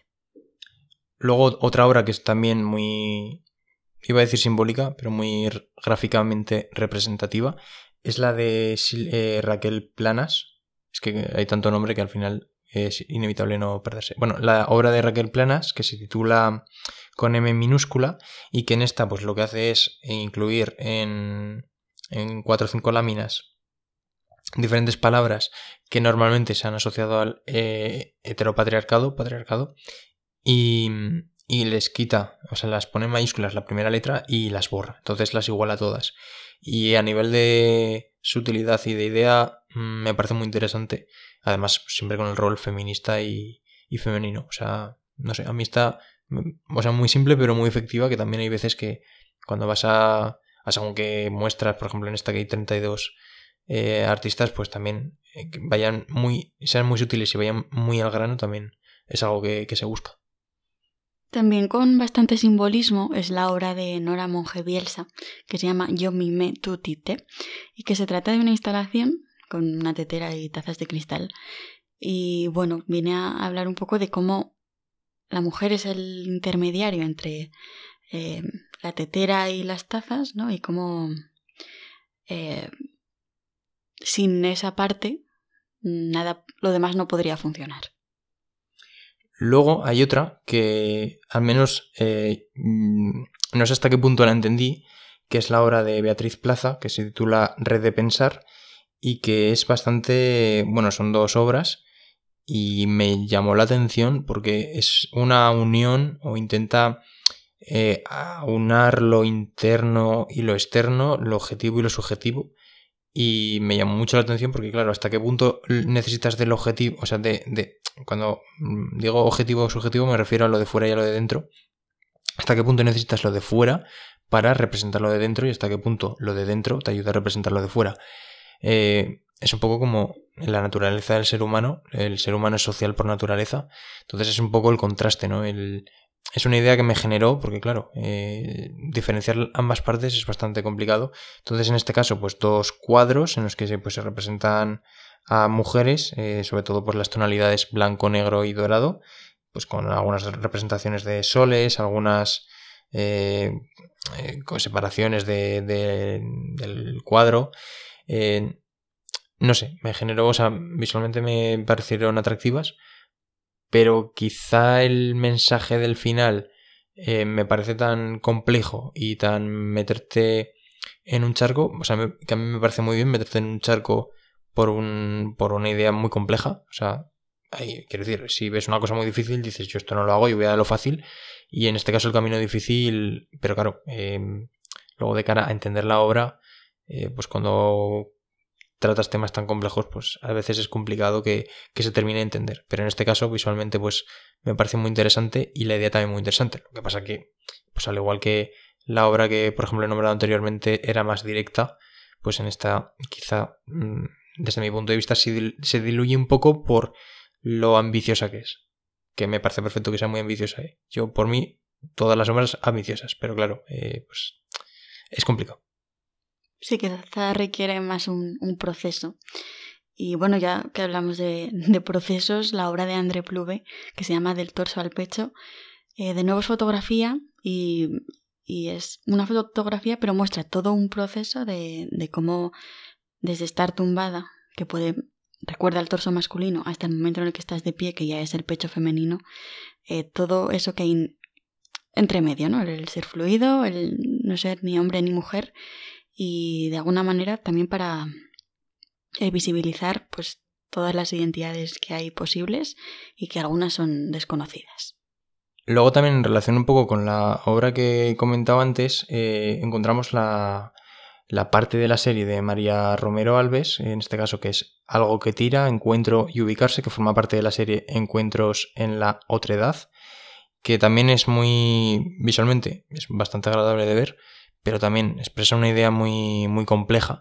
Luego otra obra que es también muy, iba a decir simbólica, pero muy gráficamente representativa, es la de eh, Raquel Planas. Es que hay tanto nombre que al final es inevitable no perderse. Bueno, la obra de Raquel Planas, que se titula con M minúscula, y que en esta pues lo que hace es incluir en, en cuatro o cinco láminas diferentes palabras que normalmente se han asociado al eh, heteropatriarcado, patriarcado, y, y les quita, o sea, las pone en mayúsculas la primera letra y las borra, entonces las iguala todas. Y a nivel de, su utilidad y de idea me parece muy interesante. Además, siempre con el rol feminista y, y femenino. O sea, no sé, a mí está, o sea, muy simple pero muy efectiva, que también hay veces que cuando vas a, a según que muestras, por ejemplo en esta que hay treinta y dos eh, artistas, pues también eh, que vayan muy, sean muy sutiles y vayan muy al grano, también es algo que, que se busca. También con bastante simbolismo es la obra de Nora Monge Bielsa, que se llama Yo mimé, tú tite, y que se trata de una instalación con una tetera y tazas de cristal. Y bueno, viene a hablar un poco de cómo la mujer es el intermediario entre eh, la tetera y las tazas, ¿no? Y cómo eh, sin esa parte nada, lo demás no podría funcionar. Luego hay otra que al menos eh, no sé hasta qué punto la entendí, que es la obra de Beatriz Plaza, que se titula Red de Pensar, y que es bastante, bueno, son dos obras y me llamó la atención porque es una unión o intenta eh, aunar lo interno y lo externo, lo objetivo y lo subjetivo. Y me llamó mucho la atención porque, claro, hasta qué punto necesitas del objetivo, o sea, de, de cuando digo objetivo o subjetivo me refiero a lo de fuera y a lo de dentro. Hasta qué punto necesitas lo de fuera para representar lo de dentro y hasta qué punto lo de dentro te ayuda a representar lo de fuera. Eh, es un poco como en la naturaleza del ser humano. El ser humano es social por naturaleza. Entonces es un poco el contraste, ¿no? El, es una idea que me generó porque, claro, eh, diferenciar ambas partes es bastante complicado. Entonces, en este caso, pues dos cuadros en los que se, pues, se representan a mujeres, eh, sobre todo pues las tonalidades blanco, negro y dorado, pues con algunas representaciones de soles, algunas eh, eh, con separaciones de, de, del cuadro. Eh, no sé, me generó, o sea, visualmente me parecieron atractivas, pero quizá el mensaje del final eh, me parece tan complejo y tan meterte en un charco, o sea, me, que a mí me parece muy bien meterte en un charco por, un, por una idea muy compleja. O sea, hay, quiero decir, si ves una cosa muy difícil, dices, yo esto no lo hago, yo voy a lo fácil, y en este caso el camino difícil, pero claro, eh, luego de cara a entender la obra, eh, pues cuando tratas temas tan complejos, pues a veces es complicado que, que se termine de entender. Pero en este caso, visualmente, pues me parece muy interesante y la idea también muy interesante. Lo que pasa que, pues al igual que la obra que, por ejemplo, he nombrado anteriormente era más directa, pues en esta quizá, desde mi punto de vista, se diluye un poco por lo ambiciosa que es. Que me parece perfecto que sea muy ambiciosa, ¿eh? Yo, por mí, todas las obras ambiciosas, pero claro, eh, pues es complicado. Sí, que quizá requiere más un, un proceso. Y bueno, ya que hablamos de, de procesos, la obra de André Ploube, que se llama Del torso al pecho, eh, de nuevo es fotografía y, y es una fotografía, pero muestra todo un proceso de, de cómo desde estar tumbada, que puede recuerda al torso masculino, hasta el momento en el que estás de pie, que ya es el pecho femenino, eh, todo eso que hay entre medio, ¿no? El ser fluido, el no ser ni hombre ni mujer, y de alguna manera también para eh, visibilizar pues todas las identidades que hay posibles y que algunas son desconocidas. Luego también en relación un poco con la obra que comentaba antes, eh, encontramos la, la parte de la serie de María Romero Alves, en este caso que es Algo que tira, Encuentro y Ubicarse, que forma parte de la serie Encuentros en la Otredad, que también es muy visualmente, es bastante agradable de ver, pero también expresa una idea muy, muy compleja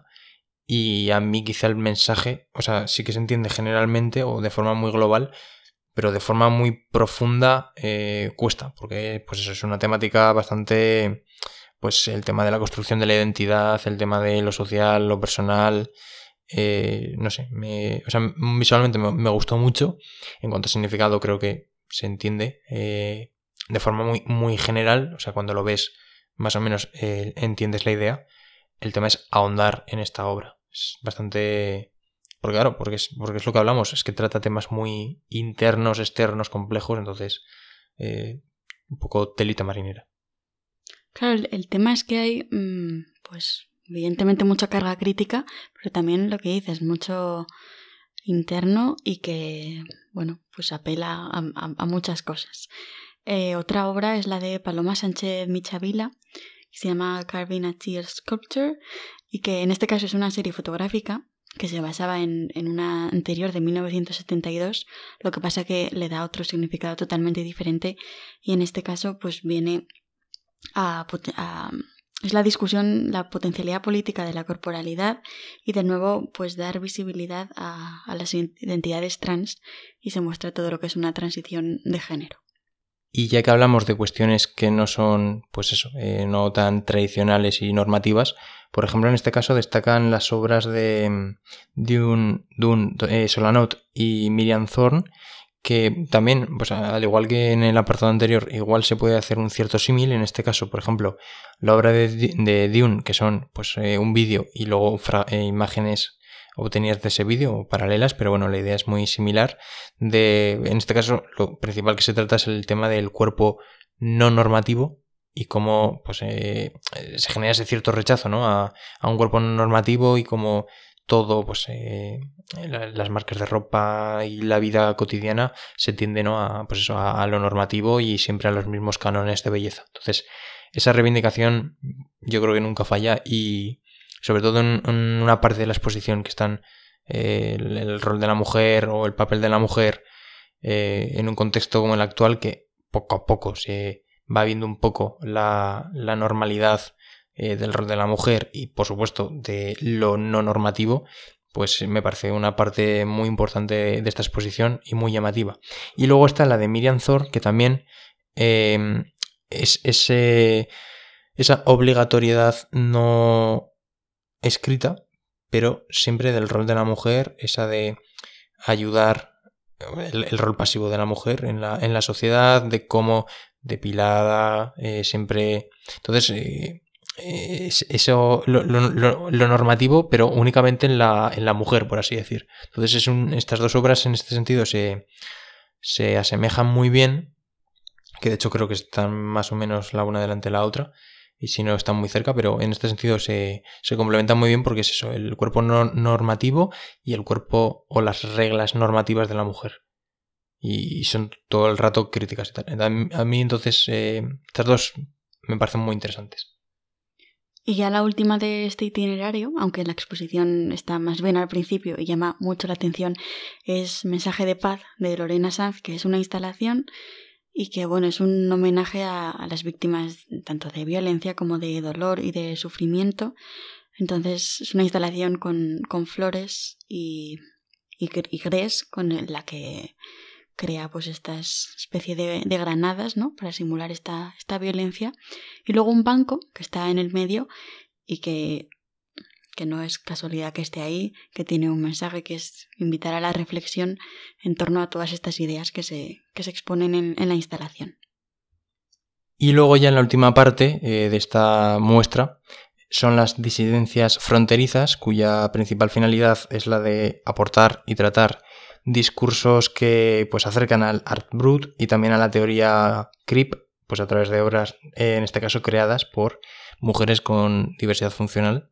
y a mí quizá el mensaje, o sea, sí que se entiende generalmente o de forma muy global, pero de forma muy profunda eh, cuesta, porque pues eso es una temática bastante, pues el tema de la construcción de la identidad, el tema de lo social, lo personal, eh, no sé, me, o sea, visualmente me, me gustó mucho. En cuanto a significado creo que se entiende eh, de forma muy, muy general, o sea, cuando lo ves más o menos eh, entiendes la idea. El tema es ahondar en esta obra. Es bastante... Porque claro, porque es, porque es lo que hablamos, es que trata temas muy internos, externos, complejos, entonces eh, un poco telita marinera. Claro, el, el tema es que hay, mmm, pues evidentemente mucha carga crítica, pero también lo que dices, mucho interno y que, bueno, pues apela a, a, a muchas cosas. Eh, otra obra es la de Paloma Sánchez Michavila, que se llama Carving a Tear Sculpture, y que en este caso es una serie fotográfica que se basaba en, en una anterior de mil novecientos setenta y dos, lo que pasa que le da otro significado totalmente diferente y en este caso pues viene a, a es la discusión, la potencialidad política de la corporalidad y de nuevo pues dar visibilidad a, a las identidades trans y se muestra todo lo que es una transición de género. Y ya que hablamos de cuestiones que no son, pues eso, eh, no tan tradicionales y normativas, por ejemplo, en este caso destacan las obras de Dune, Dune eh, Solanot y Miriam Thorne, que también, pues al igual que en el apartado anterior, igual se puede hacer un cierto símil. En este caso, por ejemplo, la obra de, de Dune, que son pues eh, un vídeo y luego fra- eh, imágenes obtenidas de ese vídeo o paralelas, pero bueno, la idea es muy similar. De, en este caso, lo principal que se trata es el tema del cuerpo no normativo y cómo pues eh, se genera ese cierto rechazo, ¿no? a, a un cuerpo no normativo y cómo todo, pues eh, las marcas de ropa y la vida cotidiana se tiende, ¿no? a, pues eso, a, a lo normativo y siempre a los mismos cánones de belleza. Entonces, esa reivindicación yo creo que nunca falla y sobre todo en, en una parte de la exposición que están eh, el, el rol de la mujer o el papel de la mujer eh, en un contexto como el actual, que poco a poco se va viendo un poco la, la normalidad eh, del rol de la mujer y por supuesto de lo no normativo, pues me parece una parte muy importante de esta exposición y muy llamativa. Y luego está la de Miriam Thorne, que también eh, es ese, esa obligatoriedad no escrita, pero siempre del rol de la mujer, esa de ayudar, el, el rol pasivo de la mujer en la, en la sociedad, de cómo depilada, eh, siempre... Entonces, eh, eh, eso, lo, lo, lo normativo, pero únicamente en la, en la mujer, por así decir. Entonces, es un, estas dos obras en este sentido se, se asemejan muy bien, que de hecho creo que están más o menos la una delante de la otra, y si no están muy cerca, pero en este sentido se, se complementan muy bien porque es eso, el cuerpo no normativo y el cuerpo o las reglas normativas de la mujer. Y son todo el rato críticas y tal. A mí, a mí entonces eh, estas dos me parecen muy interesantes. Y ya la última de este itinerario, aunque la exposición está más bien al principio y llama mucho la atención, es Mensaje de Paz de Lorena Sanz, que es una instalación y que bueno, es un homenaje a, a las víctimas tanto de violencia como de dolor y de sufrimiento. Entonces es una instalación con, con flores y, y, y grés con la que crea pues esta especie de, de granadas, ¿no? Para simular esta, esta violencia. Y luego un banco que está en el medio y que, que no es casualidad que esté ahí, que tiene un mensaje que es invitar a la reflexión en torno a todas estas ideas que se, que se exponen en, en la instalación. Y luego ya en la última parte eh, de esta muestra son las disidencias fronterizas, cuya principal finalidad es la de aportar y tratar discursos que pues acercan al art brut y también a la teoría creep, pues a través de obras, eh, en este caso creadas por mujeres con diversidad funcional.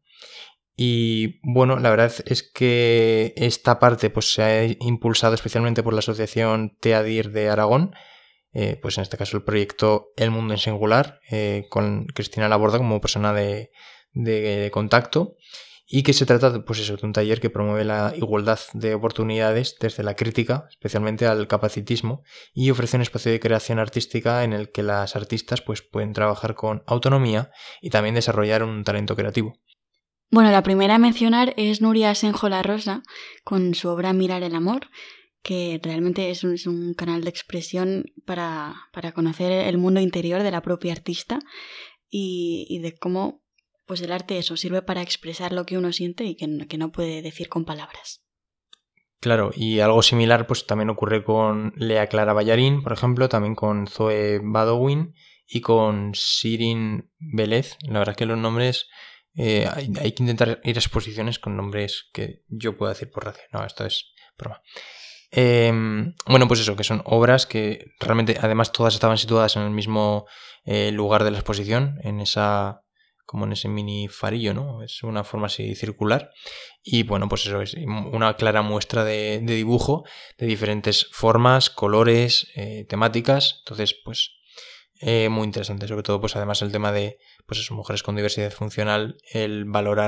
Y bueno, la verdad es que esta parte pues se ha impulsado especialmente por la asociación TEADIR de Aragón, eh, pues en este caso el proyecto El Mundo en Singular, eh, con Cristina Laborda como persona de, de contacto, y que se trata pues eso, de un taller que promueve la igualdad de oportunidades desde la crítica, especialmente al capacitismo, y ofrece un espacio de creación artística en el que las artistas pues pueden trabajar con autonomía y también desarrollar un talento creativo. Bueno, la primera a mencionar es Nuria Asenjo La Rosa, con su obra Mirar el Amor, que realmente es un, es un canal de expresión para, para conocer el mundo interior de la propia artista y, y de cómo pues el arte eso sirve para expresar lo que uno siente y que, que no puede decir con palabras. Claro, y algo similar pues también ocurre con Lea Clara Ballarín, por ejemplo, también con Zoe Badowin y con Sirin Vélez. La verdad es que los nombres... Eh, hay, hay que intentar ir a exposiciones con nombres que yo pueda decir por radio. No, esto es broma. Eh, bueno, pues eso, que son obras que realmente además todas estaban situadas en el mismo eh, lugar de la exposición, en esa... como en ese mini farillo, ¿no? Es una forma así circular. Y bueno, pues eso es una clara muestra de, de dibujo de diferentes formas, colores, eh, temáticas. Entonces, pues eh, muy interesante. Sobre todo, pues además el tema de pues eso, mujeres con diversidad funcional, el valorar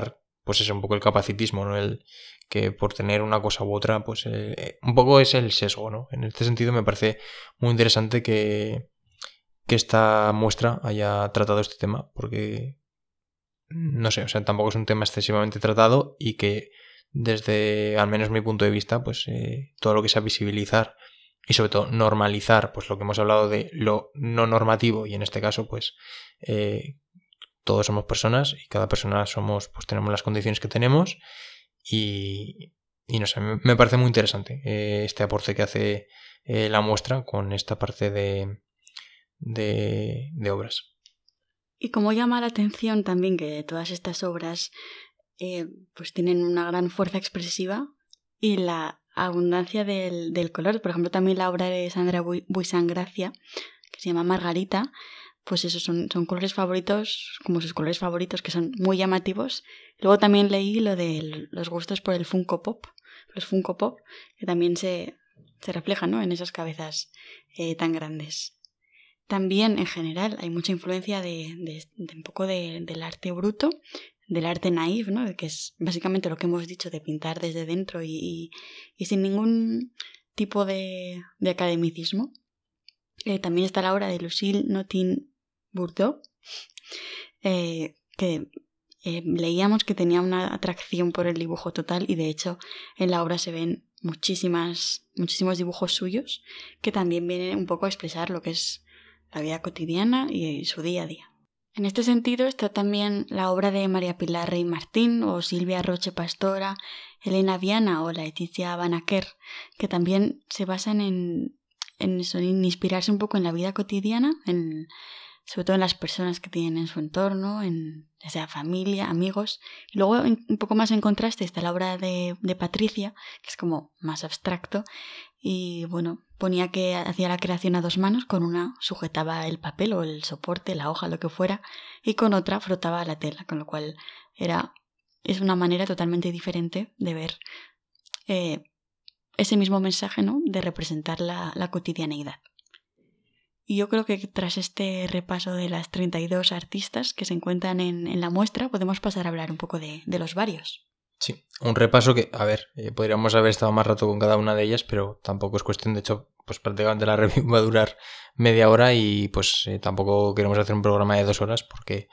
pues es un poco el capacitismo, ¿no? El que por tener una cosa u otra, pues eh, un poco es el sesgo, ¿no? En este sentido me parece muy interesante que, que esta muestra haya tratado este tema, porque no sé, o sea, tampoco es un tema excesivamente tratado y que desde, al menos mi punto de vista, pues eh, todo lo que sea visibilizar y sobre todo normalizar, pues lo que hemos hablado de lo no normativo, y en este caso, pues eh, todos somos personas y cada persona somos, pues tenemos las condiciones que tenemos y, y no sé, me, me parece muy interesante eh, este aporte que hace eh, la muestra con esta parte de, de, de obras. Y como llama la atención también que todas estas obras eh, pues tienen una gran fuerza expresiva y la abundancia del, del color. Por ejemplo, también la obra de Sandra Buisangracia, que se llama Margarita, pues esos son, son colores favoritos, como sus colores favoritos, que son muy llamativos. Luego también leí lo de los gustos por el Funko Pop, los Funko Pop, que también se, se reflejan, ¿no?, en esas cabezas eh, tan grandes. También, en general, hay mucha influencia de, de, de un poco de, del arte bruto, del arte naif, ¿no?, que es básicamente lo que hemos dicho, de pintar desde dentro y, y, y sin ningún tipo de, de academicismo. Eh, también está la obra de Lucille Notin-Bourdeau, eh, que eh, leíamos que tenía una atracción por el dibujo total, y de hecho en la obra se ven muchísimas, muchísimos dibujos suyos que también vienen un poco a expresar lo que es la vida cotidiana y su día a día. En este sentido está también la obra de María Pilar Rey Martín o Silvia Roche Pastora, Elena Viana o Leticia Banaquer, que también se basan en, en, eso, en inspirarse un poco en la vida cotidiana, en, sobre todo en las personas que tienen en su entorno, en ya sea familia, amigos. Y luego un poco más en contraste está la obra de, de Patricia, que es como más abstracto, y bueno, ponía que hacía la creación a dos manos, con una sujetaba el papel o el soporte, la hoja, lo que fuera, y con otra frotaba la tela, con lo cual era, es una manera totalmente diferente de ver eh, ese mismo mensaje, ¿no?, de representar la, la cotidianeidad. Y yo creo que tras este repaso de las treinta y dos artistas que se encuentran en, en la muestra, podemos pasar a hablar un poco de, de los varios. Sí, un repaso que, a ver, eh, podríamos haber estado más rato con cada una de ellas, pero tampoco es cuestión. De hecho, pues prácticamente la review va a durar media hora y pues eh, tampoco queremos hacer un programa de dos horas porque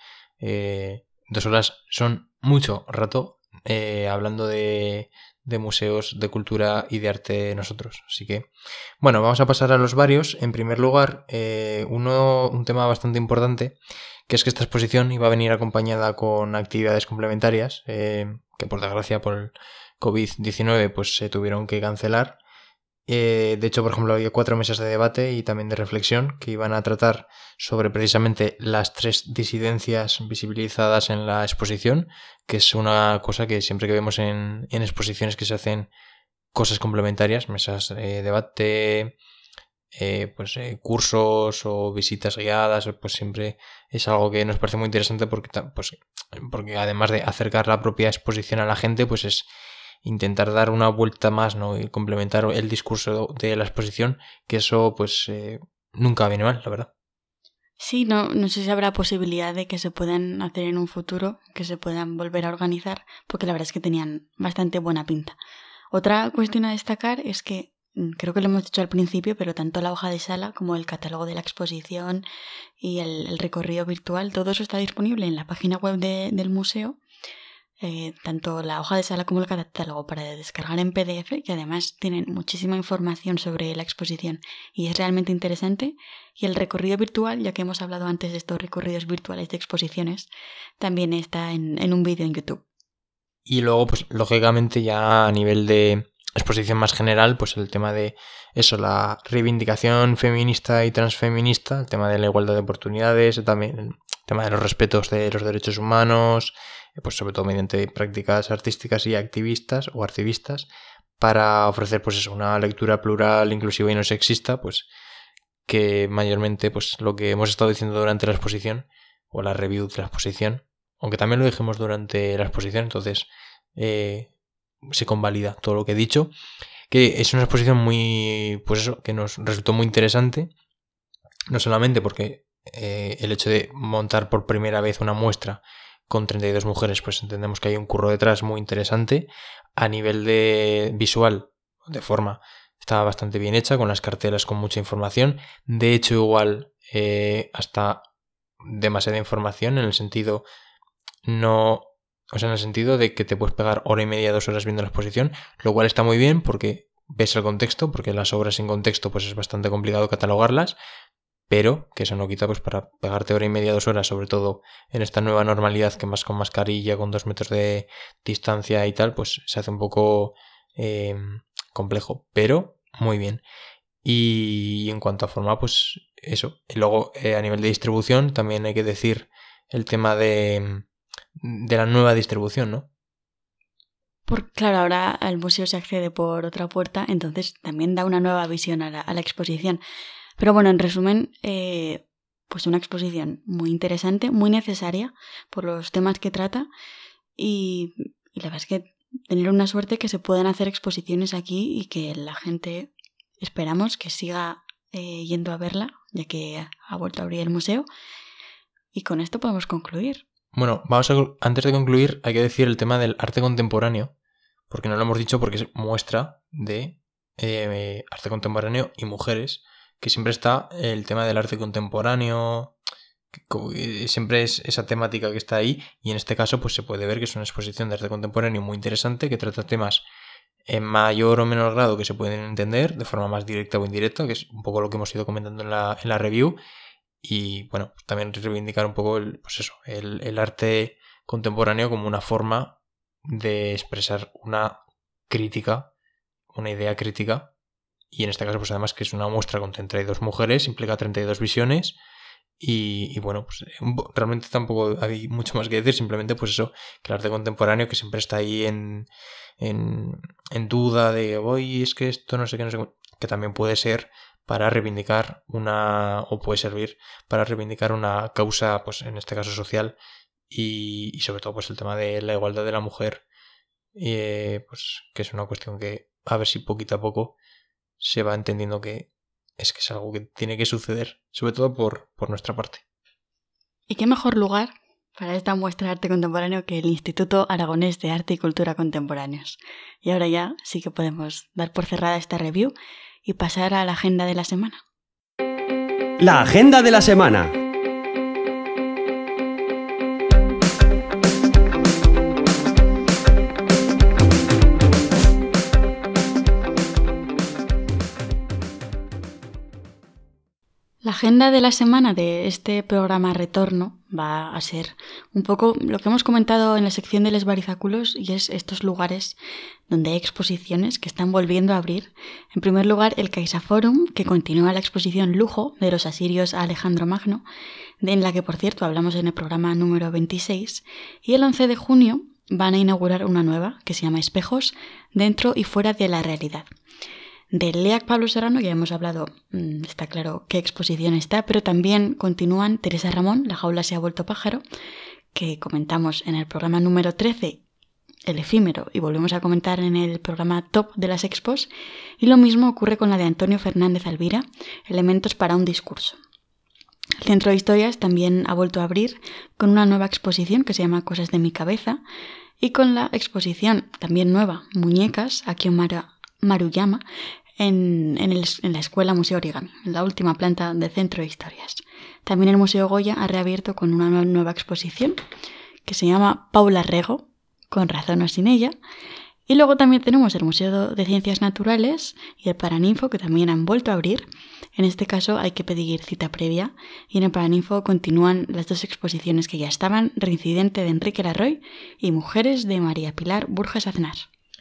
eh, dos horas son mucho rato eh, hablando de, de museos, de cultura y de arte nosotros. Así que, bueno, vamos a pasar a los varios. En primer lugar, eh, uno, un tema bastante importante, que es que esta exposición iba a venir acompañada con actividades complementarias, eh, que por desgracia por el covid diecinueve pues se tuvieron que cancelar. Eh, de hecho, por ejemplo, había cuatro mesas de debate y también de reflexión que iban a tratar sobre precisamente las tres disidencias visibilizadas en la exposición, que es una cosa que siempre que vemos en, en exposiciones que se hacen cosas complementarias, mesas de debate, eh, pues eh, cursos o visitas guiadas, pues siempre es algo que nos parece muy interesante porque, pues, porque además de acercar la propia exposición a la gente, pues es intentar dar una vuelta más, ¿no?, y complementar el discurso de la exposición, que eso pues eh, nunca viene mal, la verdad. Sí, no, no sé si habrá posibilidad de que se puedan hacer en un futuro, que se puedan volver a organizar, porque la verdad es que tenían bastante buena pinta. Otra cuestión a destacar es que, creo que lo hemos dicho al principio, pero tanto la hoja de sala como el catálogo de la exposición y el, el recorrido virtual, todo eso está disponible en la página web de, del museo. Eh, tanto la hoja de sala como el catálogo para descargar en P D F, que además tienen muchísima información sobre la exposición y es realmente interesante. Y el recorrido virtual, ya que hemos hablado antes de estos recorridos virtuales de exposiciones, también está en, en un vídeo en YouTube. Y luego, pues lógicamente ya a nivel de exposición más general, pues el tema de eso, la reivindicación feminista y transfeminista, el tema de la igualdad de oportunidades, también el tema de los respetos de los derechos humanos, pues sobre todo mediante prácticas artísticas y activistas o archivistas, para ofrecer pues eso, una lectura plural, inclusiva y no sexista, pues que mayormente pues lo que hemos estado diciendo durante la exposición o la review de la exposición, aunque también lo dijimos durante la exposición, entonces eh, se convalida todo lo que he dicho, que es una exposición muy, pues eso, que nos resultó muy interesante, no solamente porque eh, el hecho de montar por primera vez una muestra con treinta y dos mujeres, pues entendemos que hay un curro detrás muy interesante. A nivel de visual, de forma, está bastante bien hecha, con las cartelas con mucha información. De hecho, igual eh, hasta demasiada información en el sentido no... O sea, en el sentido de que te puedes pegar hora y media, dos horas viendo la exposición, lo cual está muy bien porque ves el contexto, porque las obras sin contexto pues es bastante complicado catalogarlas, pero que eso no quita pues para pegarte hora y media, dos horas, sobre todo en esta nueva normalidad que más con mascarilla, con dos metros de distancia y tal, pues se hace un poco eh, complejo, pero muy bien. Y en cuanto a forma, pues eso. Y luego eh, a nivel de distribución también hay que decir el tema de... de la nueva distribución, ¿no? Por, claro, ahora al museo se accede por otra puerta, entonces también da una nueva visión a la, a la exposición. Pero bueno, en resumen, eh, pues una exposición muy interesante, muy necesaria por los temas que trata y, y la verdad es que tener una suerte que se puedan hacer exposiciones aquí y que la gente, esperamos, que siga eh, yendo a verla, ya que ha vuelto a abrir el museo. Y con esto podemos concluir. Bueno, vamos a, antes de concluir hay que decir el tema del arte contemporáneo, porque no lo hemos dicho porque es muestra de eh, arte contemporáneo y mujeres, que siempre está el tema del arte contemporáneo, que siempre es esa temática que está ahí, y en este caso pues se puede ver que es una exposición de arte contemporáneo muy interesante que trata temas en mayor o menor grado que se pueden entender de forma más directa o indirecta, que es un poco lo que hemos ido comentando en la, en la review. Y bueno, pues también reivindicar un poco el, pues eso, el, el arte contemporáneo como una forma de expresar una crítica, una idea crítica. Y en este caso, pues además que es una muestra con treinta y dos mujeres, implica treinta y dos visiones. Y, y bueno, pues realmente tampoco hay mucho más que decir, simplemente pues eso, que el arte contemporáneo que siempre está ahí en, en, en duda de, oye, es que esto no sé qué, no sé qué, que también puede ser para reivindicar una, o puede servir para reivindicar una causa, pues en este caso social, y, y sobre todo pues el tema de la igualdad de la mujer, eh, pues que es una cuestión que a ver si poquito a poco se va entendiendo que es que es algo que tiene que suceder, sobre todo por, por nuestra parte. ¿Y qué mejor lugar para esta muestra de arte contemporáneo que el Instituto Aragonés de Arte y Cultura Contemporáneos? Y ahora ya sí que podemos dar por cerrada esta review y pasar a la agenda de la semana. La agenda de la semana. La agenda de la semana de este programa Retorno va a ser un poco lo que hemos comentado en la sección de los barizáculos, y es estos lugares donde hay exposiciones que están volviendo a abrir. En primer lugar, el CaixaForum, que continúa la exposición Lujo de los asirios a Alejandro Magno, en la que por cierto hablamos en el programa número veintiséis, y el once de junio van a inaugurar una nueva que se llama Espejos dentro y fuera de la realidad. Del L E A C Pablo Serrano ya hemos hablado, está claro qué exposición está, pero también continúan Teresa Ramón, La jaula se ha vuelto pájaro, que comentamos en el programa número trece, El efímero, y volvemos a comentar en el programa Top de las Expos, y lo mismo ocurre con la de Antonio Fernández Alvira, Elementos para un discurso. El Centro de Historias también ha vuelto a abrir con una nueva exposición que se llama Cosas de mi cabeza, y con la exposición también nueva, Muñecas, Akio Maruyama, En, en, el, en la Escuela Museo Origami, en la última planta del Centro de Historias. También el Museo Goya ha reabierto con una nueva exposición que se llama Paula Rego, con razón o sin ella. Y luego también tenemos el Museo de Ciencias Naturales y el Paraninfo, que también han vuelto a abrir. En este caso hay que pedir cita previa, y en el Paraninfo continúan las dos exposiciones que ya estaban, Reincidente de Enrique Larroy y Mujeres de María Pilar Burjas Aznar.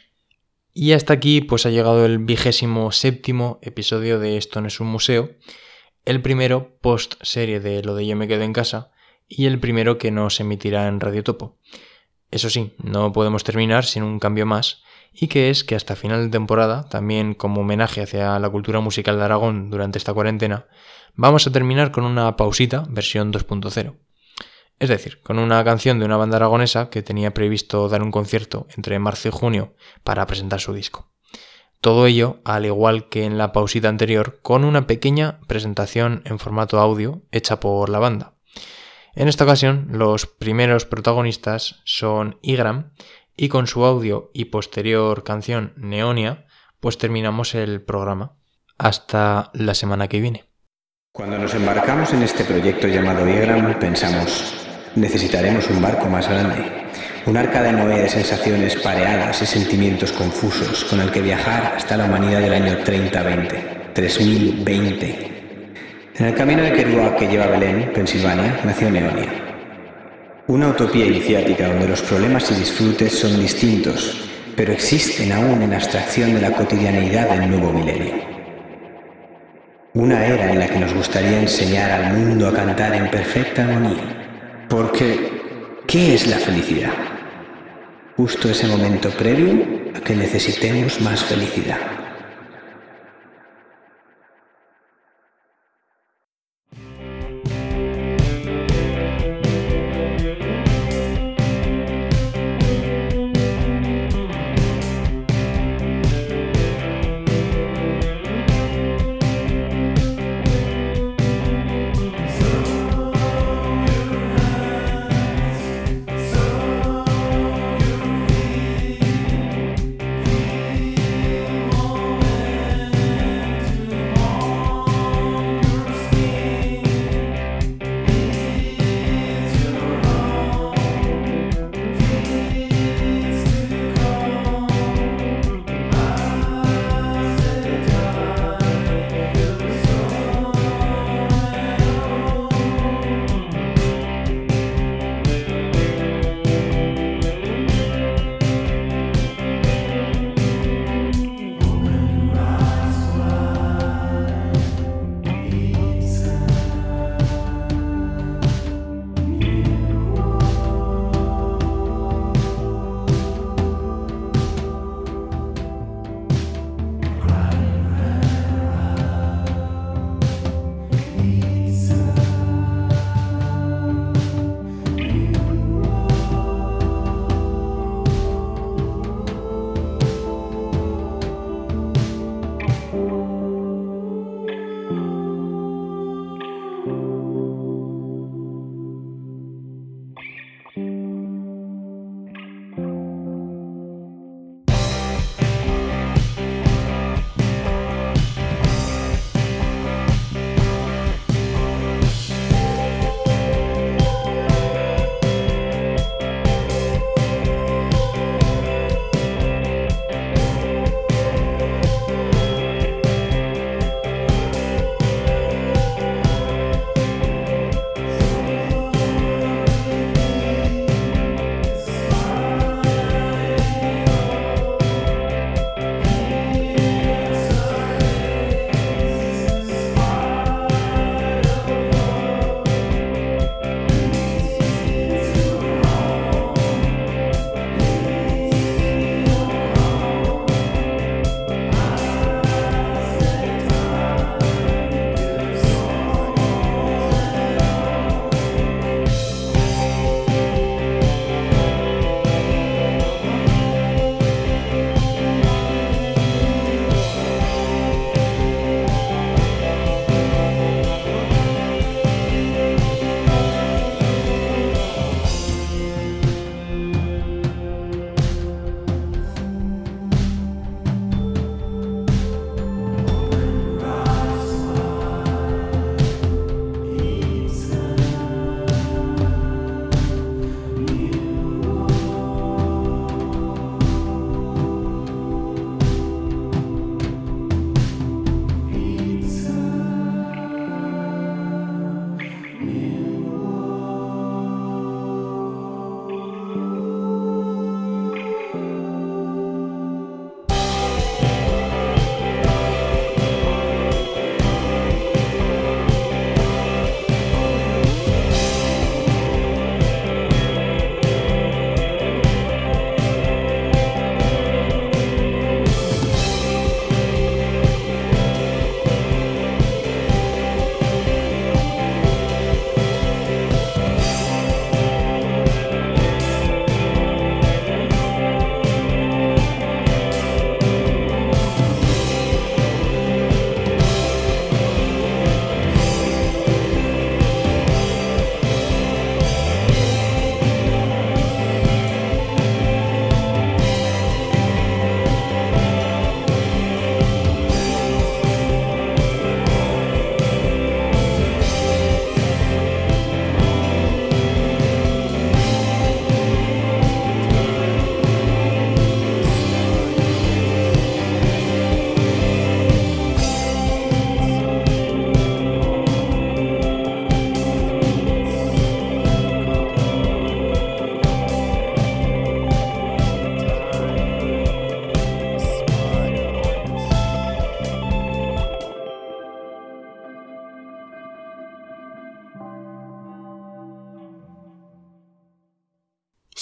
Y hasta aquí pues ha llegado el vigésimo séptimo episodio de Esto no es un museo, el primero post serie de Lo de Yo me quedo en casa y el primero que no se emitirá en Radio Topo. Eso sí, no podemos terminar sin un cambio más, y que es que hasta final de temporada, también como homenaje hacia la cultura musical de Aragón durante esta cuarentena, vamos a terminar con una pausita versión dos punto cero. Es decir, con una canción de una banda aragonesa que tenía previsto dar un concierto entre marzo y junio para presentar su disco. Todo ello, al igual que en la pausita anterior, con una pequeña presentación en formato audio hecha por la banda. En esta ocasión, los primeros protagonistas son Igram, y con su audio y posterior canción Neonia, pues terminamos el programa. Hasta la semana que viene. Cuando nos embarcamos en este proyecto llamado Igram, pensamos, necesitaremos un barco más grande, un arca de Noé de sensaciones pareadas y sentimientos confusos con el que viajar hasta la humanidad del año treinta veinte, tres mil veinte. En el camino de Kerouac que lleva a Belén, Pensilvania, nació Neonia. Una utopía iniciática donde los problemas y disfrutes son distintos, pero existen aún en abstracción de la cotidianeidad del nuevo milenio. Una era en la que nos gustaría enseñar al mundo a cantar en perfecta armonía. Porque, ¿qué es la felicidad? Justo ese momento previo a que necesitemos más felicidad. More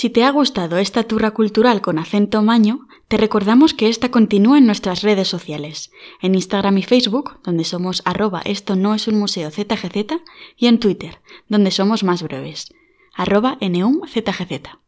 Si te ha gustado esta turra cultural con acento maño, te recordamos que esta continúa en nuestras redes sociales, en Instagram y Facebook, donde somos arroba esto no es un museo zgz, y en Twitter, donde somos más breves, arroba neumzgz.